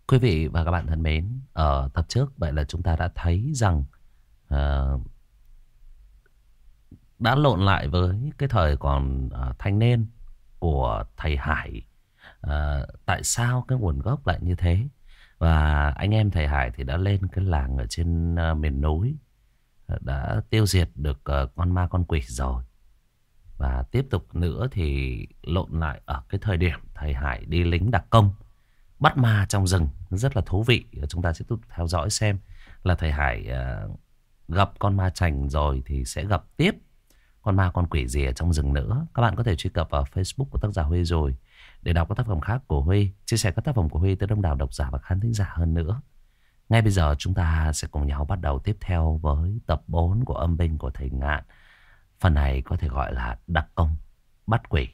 Quý vị và các bạn thân mến, ở tập trước vậy là chúng ta đã thấy rằng ờ, đã lộn lại với cái thời còn thanh niên của thầy Hải. Tại sao cái nguồn gốc lại như thế? Và anh em thầy Hải thì đã lên cái làng ở trên miền núi, đã tiêu diệt được con ma con quỷ rồi. Và tiếp tục nữa thì lộn lại ở cái thời điểm thầy Hải đi lính đặc công bắt ma trong rừng, rất là thú vị. Chúng ta sẽ tiếp tục theo dõi xem là thầy Hải gặp con ma chành rồi thì sẽ gặp tiếp con ma con quỷ gì ở trong rừng nữa. Các bạn có thể truy cập vào Facebook của tác giả Huy rồi để đọc các tác phẩm khác của Huy, chia sẻ các tác phẩm của Huy tới đông đảo độc giả và khán thính giả hơn nữa. Ngay bây giờ chúng ta sẽ cùng nhau bắt đầu tiếp theo với tập 4 của Âm binh của thầy Ngạn. Phần này có thể gọi là đặc công bắt quỷ.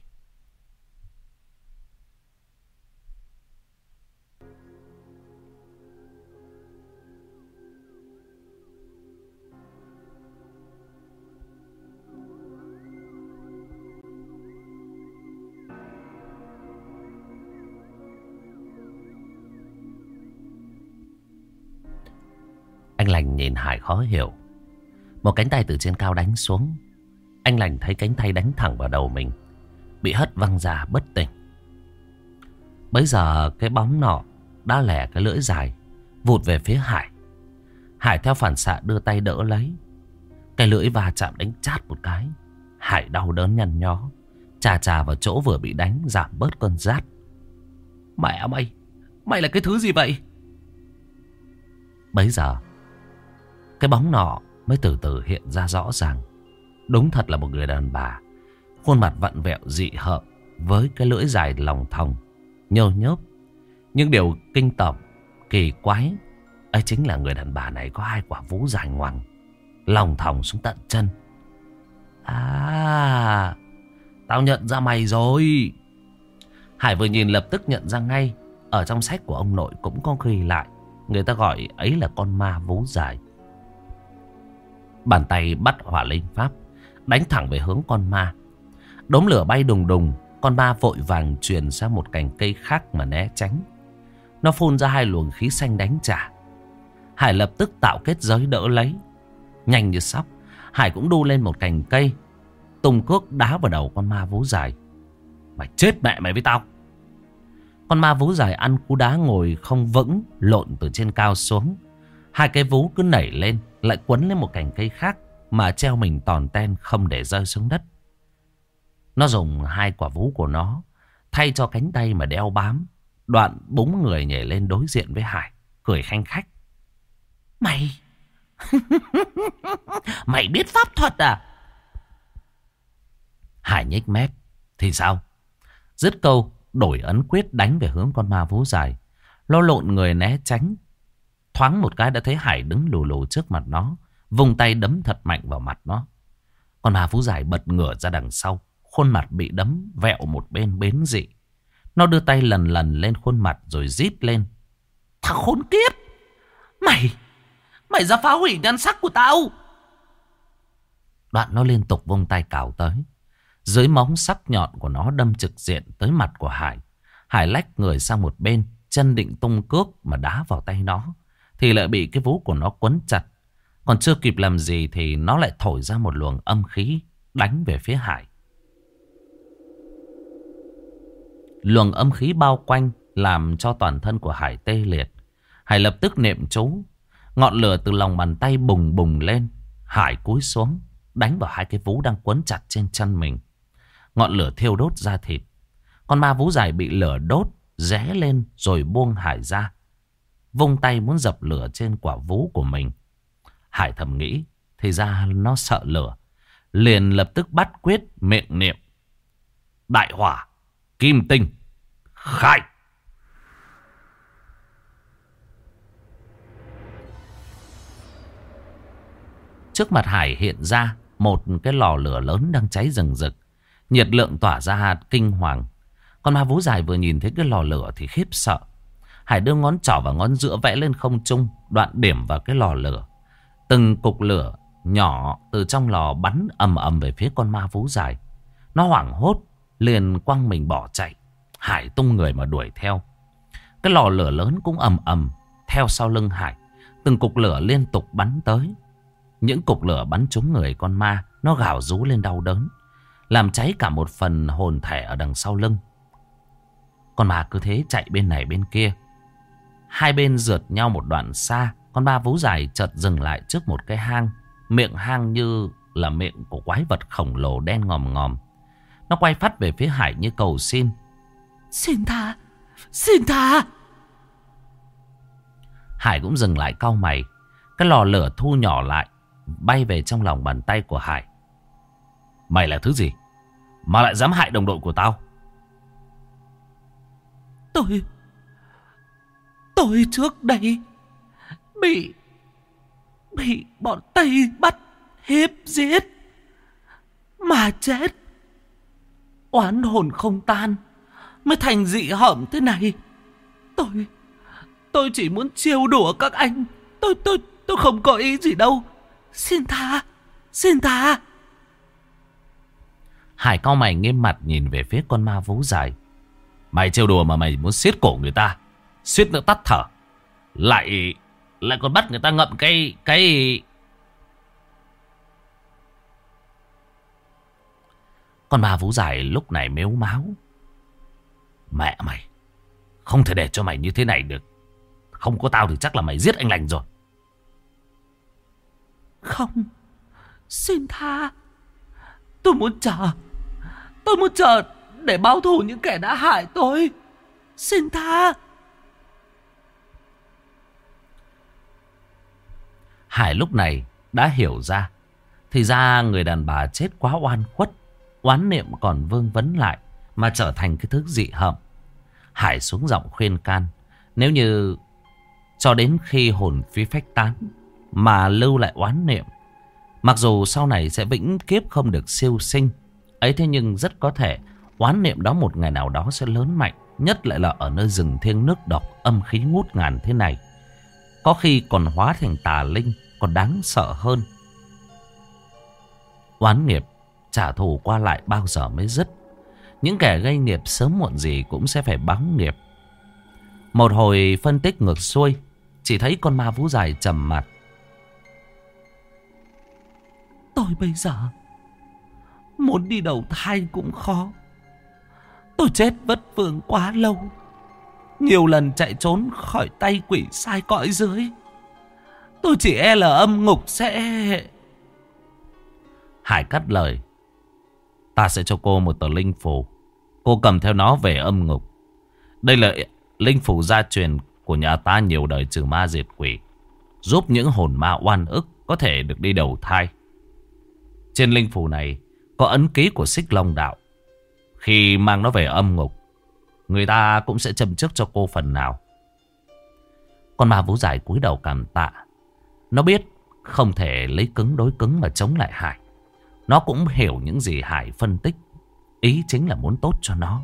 Anh Lành nhìn Hải khó hiểu. Một cánh tay từ trên cao đánh xuống. Anh Lành thấy cánh tay đánh thẳng vào đầu mình, bị hất văng ra bất tỉnh. Bấy giờ cái bóng nọ đã lẻ cái lưỡi dài vụt về phía Hải. Hải theo phản xạ đưa tay đỡ lấy. Cái lưỡi va chạm đánh chát một cái. Hải đau đớn nhăn nhó, chà chà vào chỗ vừa bị đánh giảm bớt cơn rát. Mẹ mày, mày là cái thứ gì vậy? Bấy giờ cái bóng nọ mới từ từ hiện ra rõ ràng. Đúng thật là một người đàn bà, khuôn mặt vặn vẹo dị hợm, với cái lưỡi dài lòng thòng nhơ nhớp. Nhưng điều kinh tởm kỳ quái ấy chính là người đàn bà này có hai quả vú dài ngoằng, lòng thòng xuống tận chân. À, tao nhận ra mày rồi. Hải vừa nhìn lập tức nhận ra ngay. Ở trong sách của ông nội cũng có ghi lại, người ta gọi ấy là con ma vú dài. Bàn tay bắt hỏa linh pháp, đánh thẳng về hướng con ma. Đốm lửa bay đùng đùng. Con ma vội vàng truyền sang một cành cây khác mà né tránh. Nó phun ra hai luồng khí xanh đánh trả. Hải lập tức tạo kết giới đỡ lấy. Nhanh như sóc, Hải cũng đu lên một cành cây, tung cước đá vào đầu con ma vú dài. Mày chết mẹ mày với tao. Con ma vú dài ăn cú đá ngồi không vững, lộn từ trên cao xuống. Hai cái vú cứ nảy lên, lại quấn lên một cành cây khác mà treo mình tòn ten không để rơi xuống đất. Nó dùng hai quả vú của nó thay cho cánh tay mà đeo bám. Đoạn búng người nhảy lên đối diện với Hải, cười khanh khách. Mày mày biết pháp thuật à? Hải nhếch mép. Thì sao? Dứt câu đổi ấn quyết đánh về hướng con ma vú dài. Nó lộn người né tránh. Thoáng một cái đã thấy Hải đứng lù lù trước mặt nó, vùng tay đấm thật mạnh vào mặt nó. Con ma vú dài bật ngửa ra đằng sau, khuôn mặt bị đấm vẹo một bên bến dị. Nó đưa tay lần lần lên khuôn mặt rồi rít lên. Thằng khốn kiếp! Mày ra phá hủy nhan sắc của tao! Đoạn nó liên tục vung tay cào tới. Dưới móng sắc nhọn của nó đâm trực diện tới mặt của Hải. Hải lách người sang một bên, chân định tung cước mà đá vào tay nó, thì lại bị cái vú của nó quấn chặt. Còn chưa kịp làm gì thì nó lại thổi ra một luồng âm khí đánh về phía Hải. Luồng âm khí bao quanh làm cho toàn thân của Hải tê liệt. Hải lập tức niệm chú. Ngọn lửa từ lòng bàn tay bùng bùng lên. Hải cúi xuống đánh vào hai cái vú đang quấn chặt trên chân mình. Ngọn lửa thiêu đốt da thịt. Con ma vú dài bị lửa đốt, ré lên rồi buông Hải ra, vung tay muốn dập lửa trên quả vú của mình. Hải thầm nghĩ, thì ra nó sợ lửa, liền lập tức bắt quyết miệng niệm. Đại hỏa, kim tinh, khai. Trước mặt Hải hiện ra một cái lò lửa lớn đang cháy rừng rực. Nhiệt lượng tỏa ra kinh hoàng. Con ma vú dài vừa nhìn thấy cái lò lửa thì khiếp sợ. Hải đưa ngón trỏ và ngón giữa vẽ lên không trung, đoạn điểm vào cái lò lửa. Từng cục lửa nhỏ từ trong lò bắn ầm ầm về phía con ma vú dài. Nó hoảng hốt, liền quăng mình bỏ chạy. Hải tung người mà đuổi theo. Cái lò lửa lớn cũng ầm ầm theo sau lưng Hải. Từng cục lửa liên tục bắn tới. Những cục lửa bắn trúng người con ma. Nó gào rú lên đau đớn, làm cháy cả một phần hồn thể ở đằng sau lưng. Con ma cứ thế chạy bên này bên kia. Hai bên rượt nhau một đoạn xa. Con ma vú dài chợt dừng lại trước một cái hang. Miệng hang như là miệng của quái vật khổng lồ đen ngòm ngòm. Nó quay phát về phía Hải như cầu xin. Xin tha, xin tha. Hải cũng dừng lại cau mày. Cái lò lửa thu nhỏ lại, bay về trong lòng bàn tay của Hải. Mày là thứ gì mà lại dám hại đồng đội của tao? Tôi trước đây bị bọn Tây bắt hiếp giết mà chết. Oán hồn không tan mới thành dị hợm thế này. Tôi chỉ muốn trêu đùa các anh. Tôi không có ý gì đâu. Xin tha, xin tha. Hải cau mày nghiêm mặt nhìn về phía con ma vú dài. Mày trêu đùa mà mày muốn siết cổ người ta, suýt nữa tắt thở, lại còn bắt người ta ngậm cái. Con ma vú dài lúc này mếu máo. Mẹ mày, không thể để cho mày như thế này được. Không có tao thì chắc là mày giết anh lành rồi. Không, xin tha. Tôi muốn chờ để báo thù những kẻ đã hại tôi. Xin tha. Hải lúc này đã hiểu ra. Thì ra người đàn bà chết quá oan khuất. Oán niệm còn vương vấn lại mà trở thành cái thứ dị hợm. Hải xuống giọng khuyên can. Nếu như cho đến khi hồn phi phách tán mà lưu lại oán niệm, mặc dù sau này sẽ vĩnh kiếp không được siêu sinh ấy, thế nhưng rất có thể oán niệm đó một ngày nào đó sẽ lớn mạnh. Nhất lại là ở nơi rừng thiêng nước độc, âm khí ngút ngàn thế này. Có khi còn hóa thành tà linh, còn đáng sợ hơn. Oán nghiệp trả thù qua lại bao giờ mới dứt. Những kẻ gây nghiệp sớm muộn gì cũng sẽ phải báo nghiệp. Một hồi phân tích ngược xuôi, chỉ thấy con ma vú dài trầm mặt. Tôi bây giờ muốn đi đầu thai cũng khó. Tôi chết vất vưởng quá lâu, nhiều lần chạy trốn khỏi tay quỷ sai cõi dưới. Tôi chỉ e là âm ngục sẽ... Hải cắt lời. Ta sẽ cho cô một tờ linh phù. Cô cầm theo nó về âm ngục. Đây là linh phù gia truyền của nhà ta nhiều đời trừ ma diệt quỷ, giúp những hồn ma oan ức có thể được đi đầu thai. Trên linh phù này có ấn ký của Xích Long Đạo. Khi mang nó về âm ngục, người ta cũng sẽ châm trước cho cô phần nào. Con ma vú dài cúi đầu cảm tạ. Nó biết không thể lấy cứng đối cứng mà chống lại Hải. Nó cũng hiểu những gì Hải phân tích. Ý chính là muốn tốt cho nó.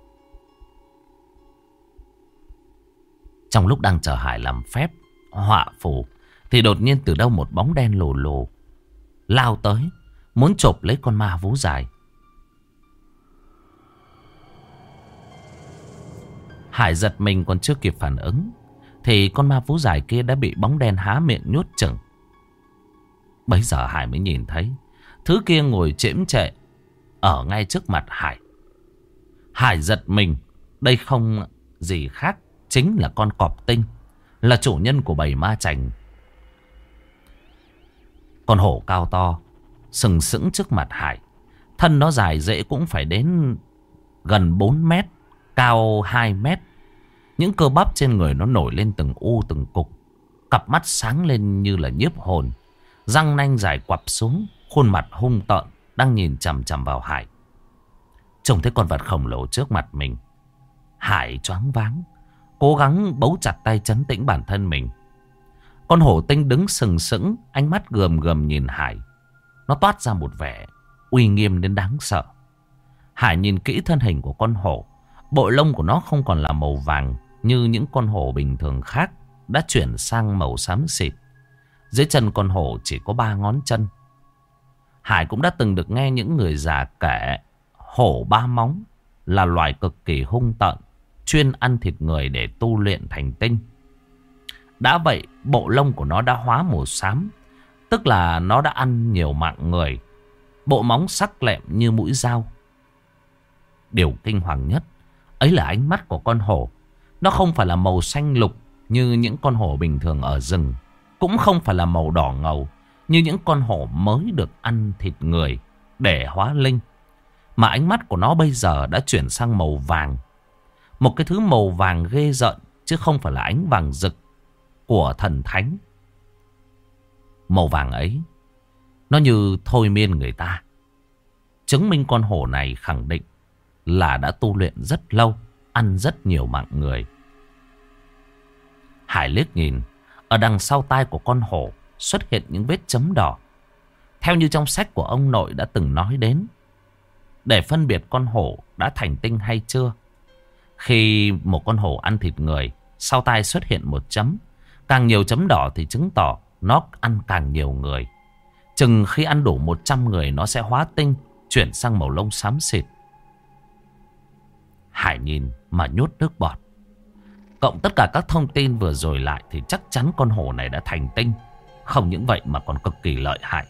Trong lúc đang chờ Hải làm phép họa phù, thì đột nhiên từ đâu một bóng đen lù lù lao tới, muốn chộp lấy con ma vú dài. Hải giật mình còn chưa kịp phản ứng, thì con ma vú dài kia đã bị bóng đen há miệng nhốt chừng. Bấy giờ Hải mới nhìn thấy thứ kia ngồi chễm chệ ở ngay trước mặt Hải. Hải giật mình. Đây không gì khác chính là con cọp tinh, là chủ nhân của bầy ma chành. Con hổ cao to sừng sững trước mặt Hải. Thân nó dài dễ cũng phải đến gần 4 mét, cao 2 mét. Những cơ bắp trên người nó nổi lên từng u từng cục. Cặp mắt sáng lên như là nhiếp hồn. Răng nanh dài quặp xuống, khuôn mặt hung tợn, đang nhìn chằm chằm vào Hải. Trông thấy con vật khổng lồ trước mặt mình, Hải choáng váng, cố gắng bấu chặt tay trấn tĩnh bản thân mình. Con hổ tinh đứng sừng sững, ánh mắt gườm gườm nhìn Hải. Nó toát ra một vẻ uy nghiêm đến đáng sợ. Hải nhìn kỹ thân hình của con hổ. Bộ lông của nó không còn là màu vàng như những con hổ bình thường khác, đã chuyển sang màu xám xịt. Dưới chân con hổ chỉ có 3 ngón chân. Hải cũng đã từng được nghe những người già kể hổ 3 móng là loài cực kỳ hung tợn, chuyên ăn thịt người để tu luyện thành tinh. Đã vậy, bộ lông của nó đã hóa màu xám, tức là nó đã ăn nhiều mạng người. Bộ móng sắc lẹm như mũi dao. Điều kinh hoàng nhất ấy là ánh mắt của con hổ. Nó không phải là màu xanh lục như những con hổ bình thường ở rừng, cũng không phải là màu đỏ ngầu như những con hổ mới được ăn thịt người để hóa linh. Mà ánh mắt của nó bây giờ đã chuyển sang màu vàng. Một cái thứ màu vàng ghê rợn, chứ không phải là ánh vàng rực của thần thánh. Màu vàng ấy, nó như thôi miên người ta, chứng minh con hổ này khẳng định là đã tu luyện rất lâu, ăn rất nhiều mạng người. Hải liếc nhìn, ở đằng sau tai của con hổ xuất hiện những vết chấm đỏ. Theo như trong sách của ông nội đã từng nói đến, để phân biệt con hổ đã thành tinh hay chưa, khi một con hổ ăn thịt người, sau tai xuất hiện một chấm. Càng nhiều chấm đỏ thì chứng tỏ nó ăn càng nhiều người. Chừng khi ăn đủ 100 người, nó sẽ hóa tinh, chuyển sang màu lông xám xịt. Hải nhìn mà nhốt nước bọt. Cộng tất cả các thông tin vừa rồi lại thì chắc chắn con hổ này đã thành tinh. Không những vậy mà còn cực kỳ lợi hại.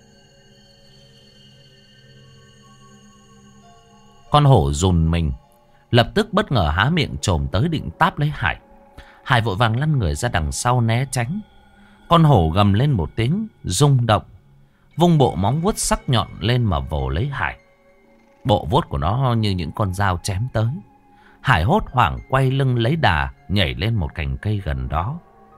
Con hổ rùn mình, lập tức bất ngờ há miệng trồm tới định táp lấy Hải. Hải vội vàng lăn người ra đằng sau né tránh. Con hổ gầm lên một tiếng rung động, vung bộ móng vuốt sắc nhọn lên mà vồ lấy Hải. Bộ vuốt của nó như những con dao chém tới. Hải hốt hoảng quay lưng lấy đà, nhảy lên một cành cây gần đó.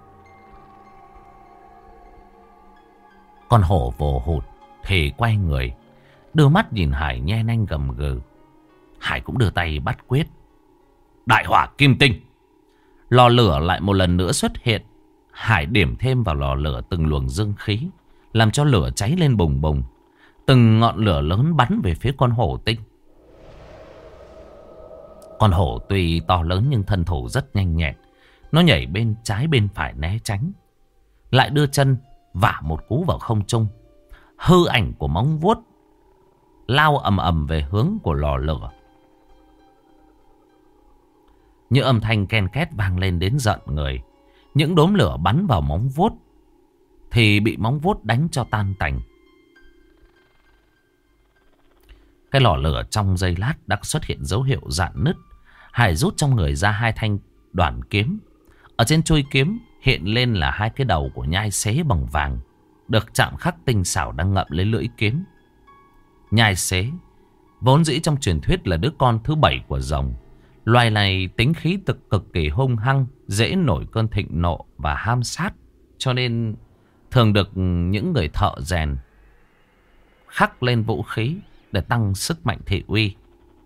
Con hổ vồ hụt thì quay người, đưa mắt nhìn Hải nhe nanh gầm gừ. Hải cũng đưa tay bắt quyết. Đại hỏa kim tinh. Lò lửa lại một lần nữa xuất hiện. Hải điểm thêm vào lò lửa từng luồng dương khí, làm cho lửa cháy lên bùng bùng. Từng ngọn lửa lớn bắn về phía con hổ tinh. Con hổ tuy to lớn nhưng thân thủ rất nhanh nhẹn. Nó nhảy bên trái bên phải né tránh, lại đưa chân vả một cú vào không trung. Hư ảnh của móng vuốt lao ầm ầm về hướng của lò lửa. Như âm thanh ken két vang lên đến giận người. Những đốm lửa bắn vào móng vuốt thì bị móng vuốt đánh cho tan tành. Cái lò lửa trong giây lát đã xuất hiện dấu hiệu rạn nứt. Hải rút trong người ra 2 thanh đoản kiếm. Ở trên chuôi kiếm hiện lên là 2 cái đầu của nhai xế bằng vàng, được chạm khắc tinh xảo đang ngậm lấy lưỡi kiếm. Nhai xế vốn dĩ trong truyền thuyết là đứa con thứ 7 của rồng. Loài này tính khí cực kỳ hung hăng, dễ nổi cơn thịnh nộ và ham sát, cho nên thường được những người thợ rèn khắc lên vũ khí để tăng sức mạnh thị uy.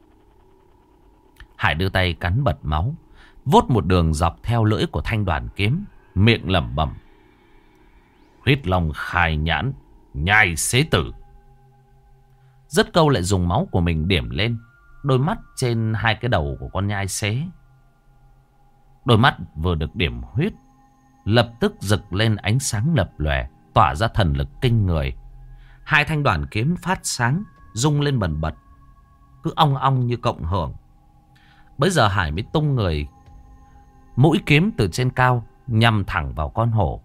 Hải đưa tay cắn bật máu, vốt một đường dọc theo lưỡi của thanh đoàn kiếm, miệng lẩm bẩm: huyết long khai nhãn, nhai xế tử. Dứt câu lại dùng máu của mình điểm lên đôi mắt trên 2 cái đầu của con nhai xế. Đôi mắt vừa được điểm huyết lập tức rực lên ánh sáng lập lòe, tỏa ra thần lực kinh người. 2 thanh đoàn kiếm phát sáng, rung lên bần bật, cứ ong ong như cộng hưởng. Bấy giờ Hải mới tung người, mũi kiếm từ trên cao nhằm thẳng vào con hổ.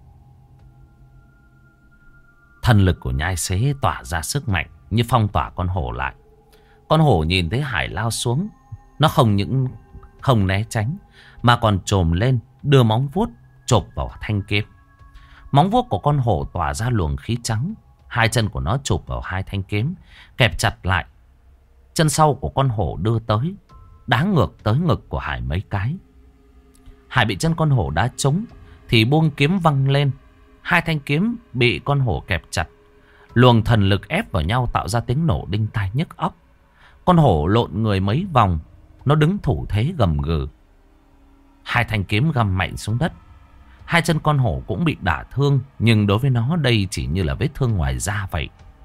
Thần lực của nhai xế tỏa ra sức mạnh như phong tỏa con hổ lại. Con hổ nhìn thấy Hải lao xuống, nó không những không né tránh mà còn trồm lên, đưa móng vuốt chộp vào thanh kiếm. Móng vuốt của con hổ tỏa ra luồng khí trắng. 2 chân của nó chụp vào 2 thanh kiếm, kẹp chặt lại. Chân sau của con hổ đưa tới, đá ngược tới ngực của Hải mấy cái. Hải bị chân con hổ đá trúng thì buông kiếm văng lên. 2 thanh kiếm bị con hổ kẹp chặt, luồng thần lực ép vào nhau tạo ra tiếng nổ đinh tai nhức óc. Con hổ lộn người mấy vòng, nó đứng thủ thế gầm gừ. 2 thanh kiếm găm mạnh xuống đất. 2 chân con hổ cũng bị đả thương, nhưng đối với nó đây chỉ như là vết thương ngoài da vậy.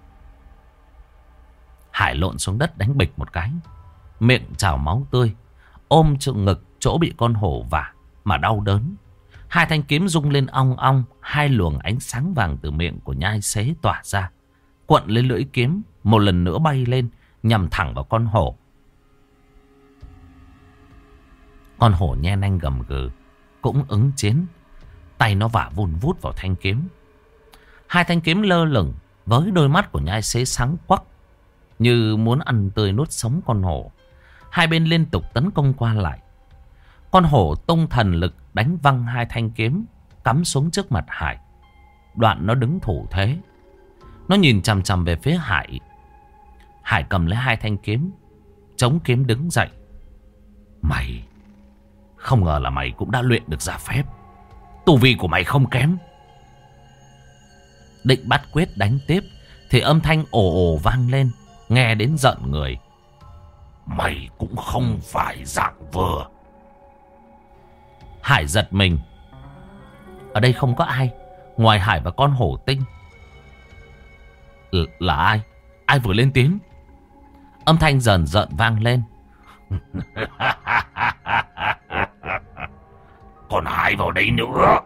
Hải lộn xuống đất đánh bịch một cái, miệng trào máu tươi, ôm chỗ ngực chỗ bị con hổ vả mà đau đớn. 2 thanh kiếm rung lên ong ong. 2 luồng ánh sáng vàng từ miệng của nhai xế tỏa ra, cuộn lên lưỡi kiếm, một lần nữa bay lên nhằm thẳng vào con hổ. Con hổ nhe nanh gầm gừ cũng ứng chiến. Tay nó vả vun vút vào thanh kiếm. Hai thanh kiếm lơ lửng với đôi mắt của nhai xế sáng quắc, như muốn ăn tươi nuốt sống con hổ. Hai bên liên tục tấn công qua lại. Con hổ tung thần lực đánh văng hai thanh kiếm, cắm xuống trước mặt Hải. Đoạn nó đứng thủ thế. Nó nhìn chằm chằm về phía Hải. Hải cầm lấy hai thanh kiếm, chống kiếm đứng dậy. Mày, không ngờ là mày cũng đã luyện được ra phép. Tu vi của mày không kém. Định bắt quyết đánh tiếp thì âm thanh ồ ồ vang lên, nghe đến giận người. Mày cũng không phải dạng vừa. Hải giật mình. Ở đây không có ai ngoài Hải và con hổ tinh. Là ai? Ai vừa lên tiếng? Âm thanh dần dần vang lên. Còn ai vào đây nữa?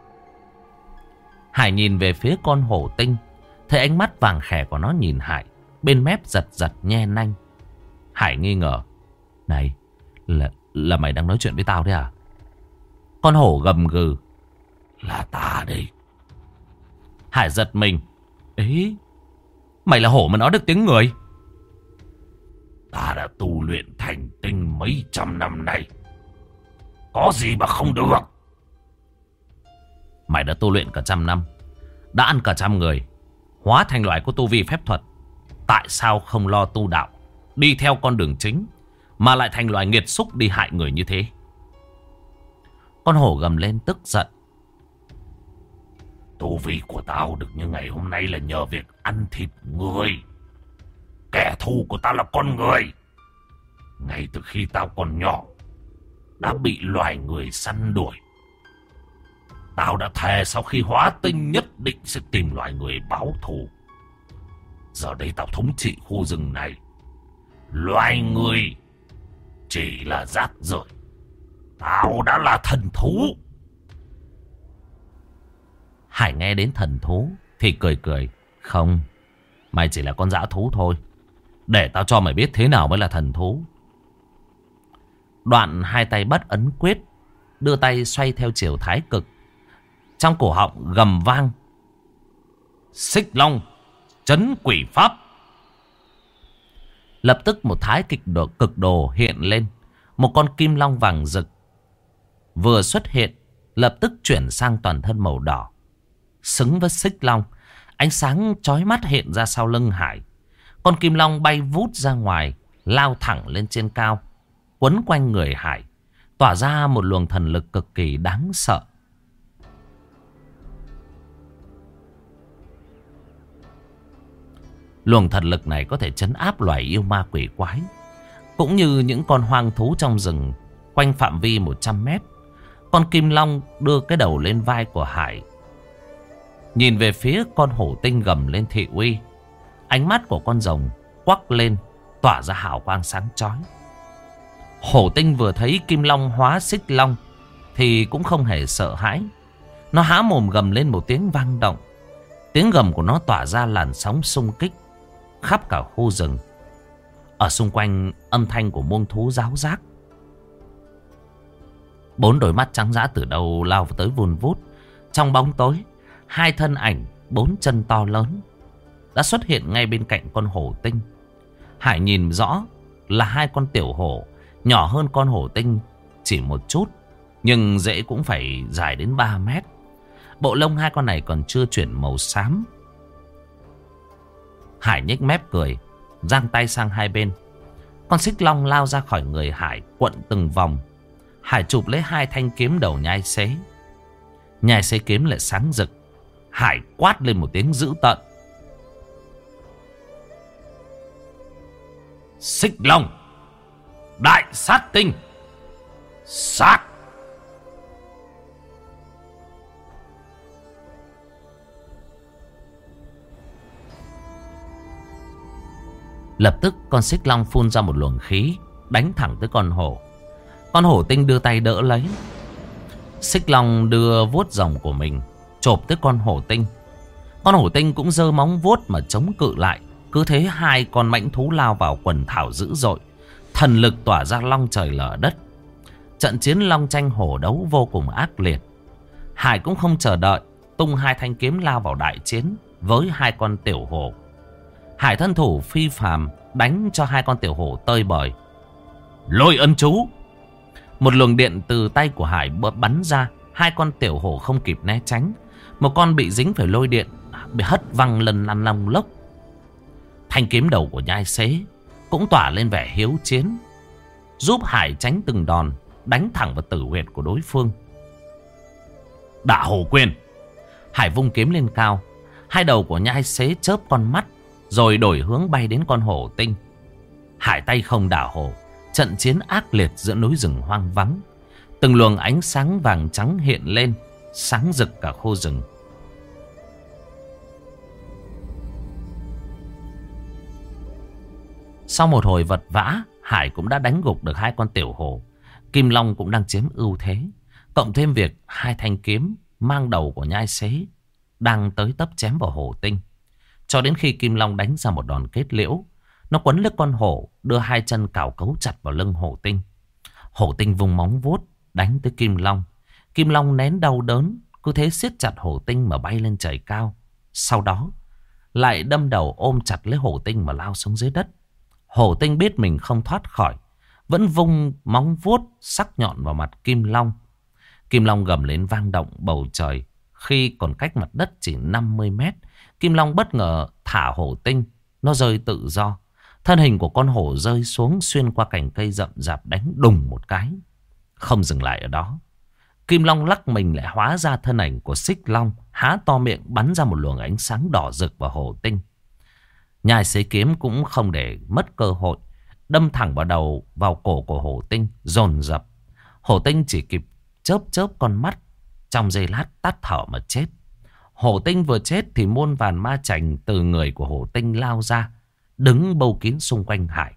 Hải nhìn về phía con hổ tinh, thấy ánh mắt vàng khè của nó nhìn Hải, bên mép giật giật nhe nanh. Hải nghi ngờ. Này, là mày đang nói chuyện với tao đấy à? Con hổ gầm gừ. Là ta đây. Hải giật mình. Ấy, mày là hổ mà nói được tiếng người? Ta đã tu luyện thành tinh mấy trăm năm nay, có gì mà không được. Mày đã tu luyện cả 100 năm, đã ăn cả 100 người, hóa thành loại có tu vi phép thuật. Tại sao không lo tu đạo, đi theo con đường chính, mà lại thành loài nghiệt xúc đi hại người như thế? Con hổ gầm lên tức giận. Tu vi của tao được như ngày hôm nay là nhờ việc ăn thịt người. Kẻ thù của tao là con người. Ngay từ khi tao còn nhỏ đã bị loài người săn đuổi. Tao đã thề sau khi hóa tinh nhất định sẽ tìm loài người báo thù. Giờ đây tao thống trị khu rừng này. Loài người chỉ là rác rưởi. Tao đã là thần thú. Hải nghe đến thần thú thì cười cười. Không, mày chỉ là con dã thú thôi. Để tao cho mày biết thế nào mới là thần thú. Đoạn hai tay bắt ấn quyết, đưa tay xoay theo chiều thái cực. Trong cổ họng gầm vang. Xích long trấn quỷ pháp. Lập tức một thái cực đồ hiện lên. Một con kim long vàng rực vừa xuất hiện, lập tức chuyển sang toàn thân màu đỏ, xứng với xích long. Ánh sáng chói mắt hiện ra sau lưng Hải. Con kim long bay vút ra ngoài, lao thẳng lên trên cao, quấn quanh người Hải, tỏa ra một luồng thần lực cực kỳ đáng sợ. Luồng thần lực này có thể trấn áp loài yêu ma quỷ quái, cũng như những con hoang thú trong rừng quanh phạm vi 100 mét. Con kim long đưa cái đầu lên vai của Hải, nhìn về phía con hổ tinh gầm lên thị uy. Ánh mắt của con rồng quắc lên, tỏa ra hào quang sáng chói. Hổ tinh vừa thấy kim long hóa xích long thì cũng không hề sợ hãi. Nó há mồm gầm lên một tiếng vang động. Tiếng gầm của nó tỏa ra làn sóng xung kích khắp cả khu rừng. Ở xung quanh âm thanh của muông thú ráo rác. 4 đôi mắt trắng dã từ đâu lao tới vun vút. Trong bóng tối, 2 thân ảnh 4 chân to lớn đã xuất hiện ngay bên cạnh con hổ tinh. Hải nhìn rõ là 2 con tiểu hổ, nhỏ hơn con hổ tinh chỉ một chút, nhưng dễ cũng phải dài đến 3 mét. Bộ lông 2 con này còn chưa chuyển màu xám. Hải nhếch mép cười, giang tay sang hai bên. Con xích long lao ra khỏi người Hải, quận từng vòng. Hải chụp lấy 2 thanh kiếm đầu nhai xế. Nhai xế kiếm lại sáng rực. Hải quát lên một tiếng dữ tợn. Xích long đại sát tinh, sát! Lập tức con xích long phun ra một luồng khí, đánh thẳng tới con hổ. Con hổ tinh đưa tay đỡ lấy. Xích long đưa vuốt rồng của mình chộp tới con hổ tinh. Con hổ tinh cũng giơ móng vuốt mà chống cự lại. Cứ thế 2 con mãnh thú lao vào quần thảo dữ dội. Thần lực tỏa ra long trời lở đất. Trận chiến long tranh hổ đấu vô cùng ác liệt. Hải cũng không chờ đợi, tung 2 thanh kiếm lao vào đại chiến với 2 con tiểu hổ. Hải thân thủ phi phàm, đánh cho 2 con tiểu hổ tơi bời. Lôi ân chú! Một luồng điện từ tay của Hải bắn ra. 2 con tiểu hổ không kịp né tránh. Một con bị dính phải lôi điện, bị hất văng lần lăn long lốc. Thanh kiếm đầu của nhai xế cũng tỏa lên vẻ hiếu chiến, giúp Hải tránh từng đòn, đánh thẳng vào tử huyệt của đối phương. Đả hổ quyền! Hải vung kiếm lên cao. 2 đầu của nhai xế chớp con mắt, rồi đổi hướng bay đến con hổ tinh. Hải tay không đả hổ. Trận chiến ác liệt giữa núi rừng hoang vắng. Từng luồng ánh sáng vàng trắng hiện lên, sáng rực cả khu rừng. Sau một hồi vật vã, Hải cũng đã đánh gục được 2 con tiểu hổ. Kim Long cũng đang chiếm ưu thế. Cộng thêm việc 2 thanh kiếm mang đầu của nhai xế đang tới tấp chém vào hổ tinh. Cho đến khi Kim Long đánh ra một đòn kết liễu, nó quấn lấy con hổ, đưa 2 chân cào cấu chặt vào lưng hổ tinh. Hổ tinh vùng móng vuốt đánh tới Kim Long. Kim Long nén đau đớn, cứ thế siết chặt hổ tinh mà bay lên trời cao. Sau đó lại đâm đầu ôm chặt lấy hổ tinh mà lao xuống dưới đất. Hổ tinh biết mình không thoát khỏi, vẫn vung móng vuốt sắc nhọn vào mặt Kim Long. Kim Long gầm lên vang động bầu trời. Khi còn cách mặt đất chỉ 50 mét, Kim Long bất ngờ thả hổ tinh. Nó rơi tự do. Thân hình của con hổ rơi xuống, xuyên qua cành cây rậm rạp, đánh đùng một cái. Không dừng lại ở đó, Kim Long lắc mình lại hóa ra thân ảnh của Xích Long, há to miệng bắn ra một luồng ánh sáng đỏ rực vào hổ tinh. Nhai xế kiếm cũng không để mất cơ hội, đâm thẳng vào đầu, vào cổ của hổ tinh, dồn dập. Hổ tinh chỉ kịp chớp chớp con mắt, trong giây lát tắt thở mà chết. Hổ tinh vừa chết thì muôn vàn ma chành từ người của hổ tinh lao ra, đứng bâu kín xung quanh Hải.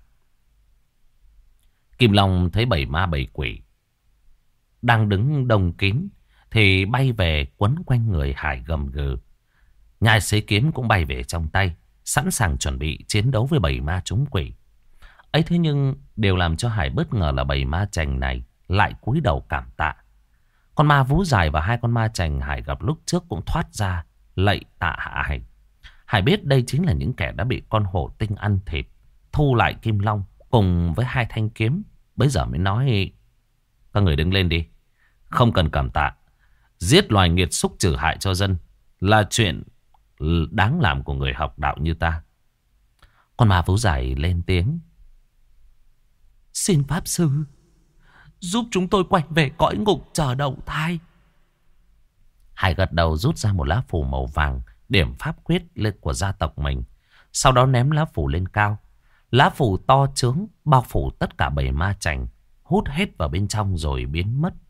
Kim Long thấy 7 ma 7 quỷ đang đứng đông kín thì bay về quấn quanh người Hải gầm gừ. Nhai xế kiếm cũng bay về trong tay, sẵn sàng chuẩn bị chiến đấu với 7 ma chúng quỷ. Ấy thế nhưng điều làm cho Hải bất ngờ là 7 ma chành này lại cúi đầu cảm tạ. Con ma vú dài và 2 con ma chành Hải gặp lúc trước cũng thoát ra lạy tạ Hải. Hải biết đây chính là những kẻ đã bị con hổ tinh ăn thịt, thu lại Kim Long cùng với 2 thanh kiếm. Bây giờ mới nói: các người đứng lên đi, không cần cảm tạ. Giết loài nghiệt xúc trừ hại cho dân là chuyện đáng làm của người học đạo như ta. Con ma vú dài lên tiếng: xin Pháp Sư giúp chúng tôi quay về cõi ngục chờ đầu thai. Hải gật đầu, rút ra một lá phù màu vàng, điểm pháp quyết lên của gia tộc mình. Sau đó ném lá phù lên cao. Lá phù to trướng bao phủ tất cả 7 ma chành, hút hết vào bên trong rồi biến mất.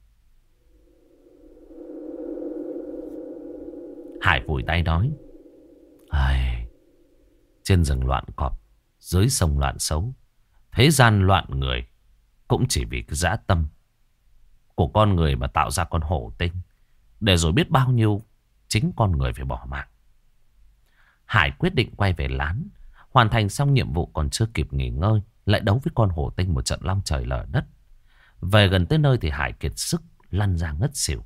Hải vùi tay nói: ai, trên rừng loạn cọp, dưới sông loạn sấu, thế gian loạn người, cũng chỉ vì cái dã tâm của con người mà tạo ra con hổ tinh, để rồi biết bao nhiêu chính con người phải bỏ mạng. Hải quyết định quay về lán. Hoàn thành xong nhiệm vụ còn chưa kịp nghỉ ngơi, lại đấu với con hổ tinh một trận long trời lở đất. Về gần tới nơi thì Hải kiệt sức lăn ra ngất xỉu.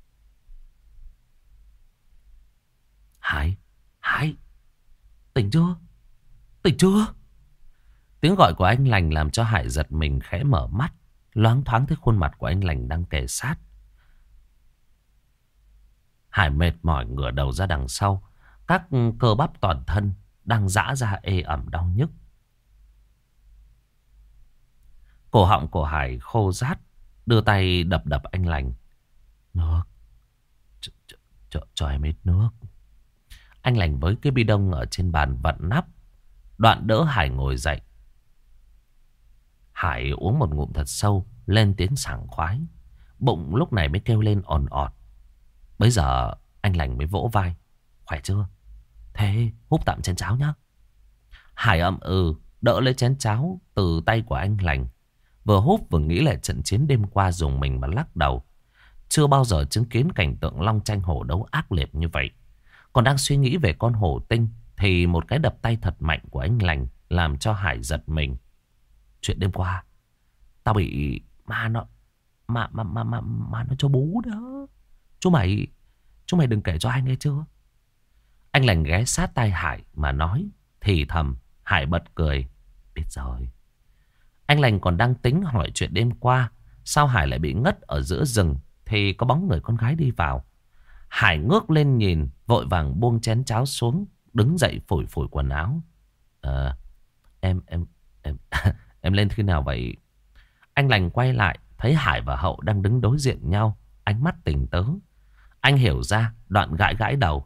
Hải, Hải, tỉnh chưa? Tỉnh chưa? Tiếng gọi của anh Lành làm cho Hải giật mình, khẽ mở mắt, loáng thoáng thấy khuôn mặt của anh Lành đang kề sát. Hải mệt mỏi ngửa đầu ra đằng sau, các cơ bắp toàn thân đang giãn ra ê ẩm đau nhức. Cổ họng của Hải khô rát, đưa tay đập đập anh Lành. Nước, cho em ít nước. Anh Lành với cái bi đông ở trên bàn vặn nắp, đoạn đỡ Hải ngồi dậy. Hải uống một ngụm thật sâu, lên tiếng sảng khoái. Bụng lúc này mới kêu lên òn ọt. Bây giờ anh Lành mới vỗ vai: khỏe chưa? Thế húp tạm chén cháo nhá. Hải ậm ừ, đỡ lấy chén cháo từ tay của anh Lành. Vừa húp vừa nghĩ lại trận chiến đêm qua, dùng mình mà lắc đầu. Chưa bao giờ chứng kiến cảnh tượng long tranh hổ đấu ác liệt như vậy. Còn đang suy nghĩ về con hổ tinh thì một cái đập tay thật mạnh của anh Lành làm cho Hải giật mình. Chuyện đêm qua tao bị ma Mà nó cho bú đó. Chú mày đừng kể cho anh nghe chưa? Anh lành ghé sát tai Hải mà nói thì thầm. Hải bật cười. Biết rồi. Anh lành còn đang tính hỏi chuyện đêm qua. Sao Hải lại bị ngất ở giữa rừng thì có bóng người con gái đi vào. Hải ngước lên nhìn, vội vàng buông chén cháo xuống, đứng dậy phủi phủi quần áo. Em em lên khi nào vậy? Anh lành quay lại, thấy Hải và Hậu đang đứng đối diện nhau, ánh mắt tình tứ. Anh hiểu ra, đoạn gãi gãi đầu.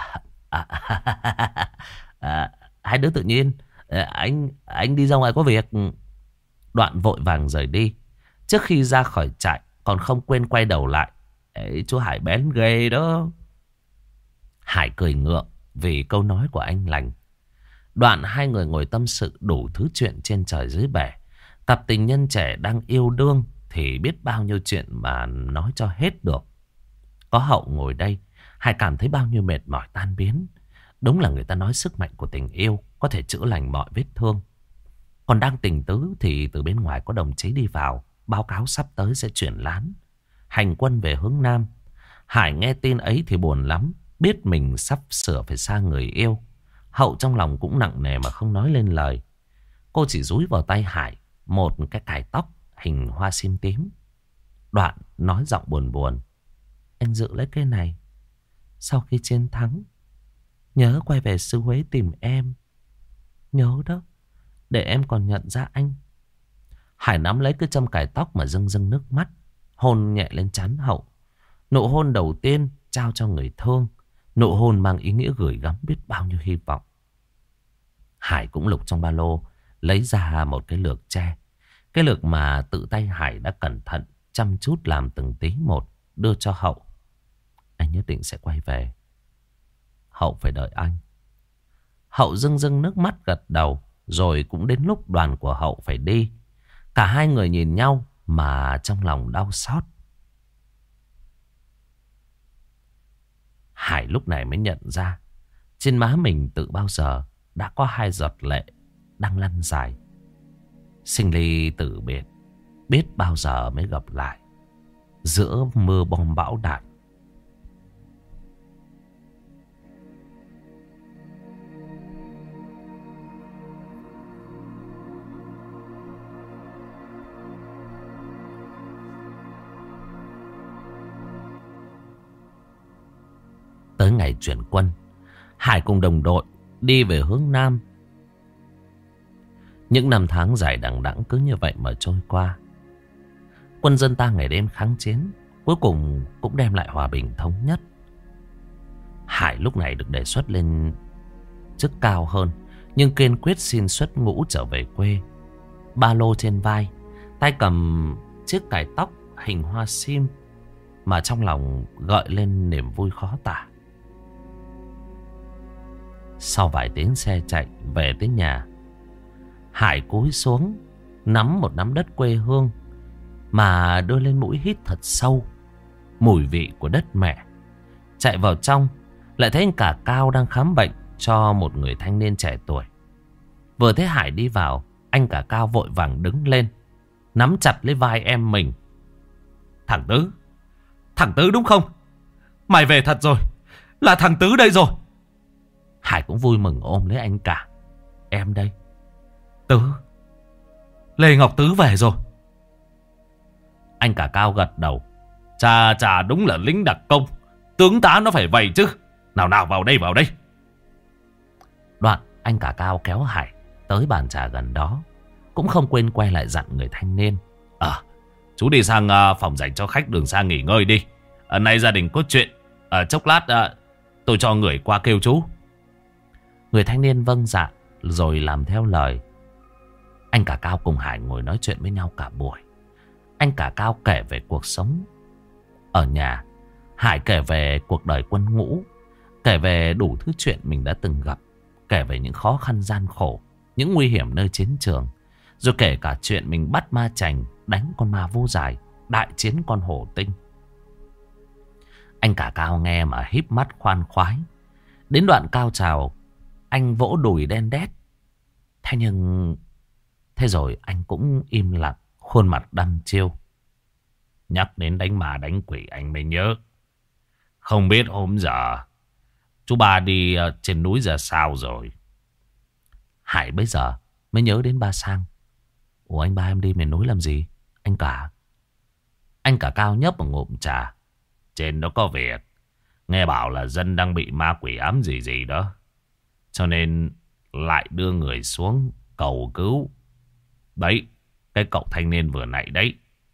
Hai đứa tự nhiên. Anh đi ra ngoài có việc. Đoạn vội vàng rời đi. Trước khi ra khỏi trại còn không quên quay đầu lại. Ê, chú Hải bén ghê đó. Hải cười ngượng vì câu nói của anh lành. Đoạn hai người ngồi tâm sự đủ thứ chuyện trên trời dưới bể. Cặp tình nhân trẻ đang yêu đương thì biết bao nhiêu chuyện mà nói cho hết được. Có Hậu ngồi đây, Hải cảm thấy bao nhiêu mệt mỏi tan biến. Đúng là người ta nói sức mạnh của tình yêu có thể chữa lành mọi vết thương. Còn đang tình tứ thì từ bên ngoài có đồng chí đi vào, báo cáo sắp tới sẽ chuyển lán, hành quân về hướng Nam. Hải nghe tin ấy thì buồn lắm, biết mình sắp sửa phải xa người yêu. Hậu trong lòng cũng nặng nề mà không nói lên lời. Cô chỉ dúi vào tay Hải một cái cài tóc hình hoa sim tím. Đoạn nói giọng buồn buồn. Anh giữ lấy cái này, sau khi chiến thắng nhớ quay về xứ Huế tìm em. Nhớ đó, để em còn nhận ra anh. Hải nắm lấy cái châm cài tóc mà rưng rưng nước mắt, hôn nhẹ lên trán Hậu. Nụ hôn đầu tiên trao cho người thương. Nụ hôn mang ý nghĩa gửi gắm biết bao nhiêu hy vọng. Hải cũng lục trong ba lô, lấy ra một cái lược tre. Cái lược mà tự tay Hải đã cẩn thận, chăm chút làm từng tí một, đưa cho Hậu. Anh nhất định sẽ quay về. Hậu phải đợi anh. Hậu rưng rưng nước mắt gật đầu. Rồi cũng đến lúc đoàn của Hậu phải đi. Cả hai người nhìn nhau mà trong lòng đau xót. Hải lúc này mới nhận ra trên má mình từ bao giờ đã có hai giọt lệ đang lăn dài. Sinh ly tử biệt, biết bao giờ mới gặp lại giữa mưa bom bão đạn. Tới ngày chuyển quân, Hải cùng đồng đội đi về hướng Nam. Những năm tháng dài đằng đẵng cứ như vậy mà trôi qua. Quân dân ta ngày đêm kháng chiến, cuối cùng cũng đem lại hòa bình thống nhất. Hải lúc này được đề xuất lên chức cao hơn, nhưng kiên quyết xin xuất ngũ trở về quê. Ba lô trên vai, tay cầm chiếc cài tóc hình hoa sim, mà trong lòng gợi lên niềm vui khó tả. Sau vài tiếng xe chạy về tới nhà, Hải cúi xuống nắm một nắm đất quê hương mà đưa lên mũi hít thật sâu mùi vị của đất mẹ. Chạy vào trong lại thấy anh cả Cao đang khám bệnh cho một người thanh niên trẻ tuổi. Vừa thấy Hải đi vào, anh cả Cao vội vàng đứng lên, nắm chặt lấy vai em mình. Thằng Tứ đúng không? Mày về thật rồi, là thằng Tứ đây rồi. Hải cũng vui mừng ôm lấy anh cả. Em đây, Tứ, Lê Ngọc Tứ về rồi. Anh cả Cao gật đầu. Chà đúng là lính đặc công, tướng tá nó phải vậy chứ. Nào vào đây. Đoạn anh cả Cao kéo Hải tới bàn trà gần đó, cũng không quên quay lại dặn người thanh niên. Chú đi sang phòng dành cho khách đường xa nghỉ ngơi đi. Nay gia đình có chuyện, chốc lát tôi cho người qua kêu chú. Người thanh niên vâng dạ rồi làm theo lời. Anh cả Cao cùng Hải ngồi nói chuyện với nhau cả buổi. Anh cả Cao kể về cuộc sống ở nhà, Hải kể về cuộc đời quân ngũ, kể về đủ thứ chuyện mình đã từng gặp, kể về những khó khăn gian khổ, những nguy hiểm nơi chiến trường, rồi kể cả chuyện mình bắt ma chành, đánh con ma vô dài, đại chiến con hổ tinh. Anh cả Cao nghe mà híp mắt khoan khoái. Đến đoạn cao trào, anh vỗ đùi đen đét. Thế rồi anh cũng im lặng, khuôn mặt đăm chiêu. Nhắc đến đánh ma đánh quỷ anh mới nhớ. Không biết hôm giờ chú ba đi trên núi ra sao rồi? Hải bây giờ mới nhớ đến ba Sang. Ủa anh ba em đi miền núi làm gì? Anh cả. Anh cả Cao nhấp một ngụm trà. Trên đó có việc. Nghe bảo là dân đang bị ma quỷ ám gì gì đó. Cho nên lại đưa người xuống cầu cứu. Đấy, cái cậu thanh niên vừa nãy đấy.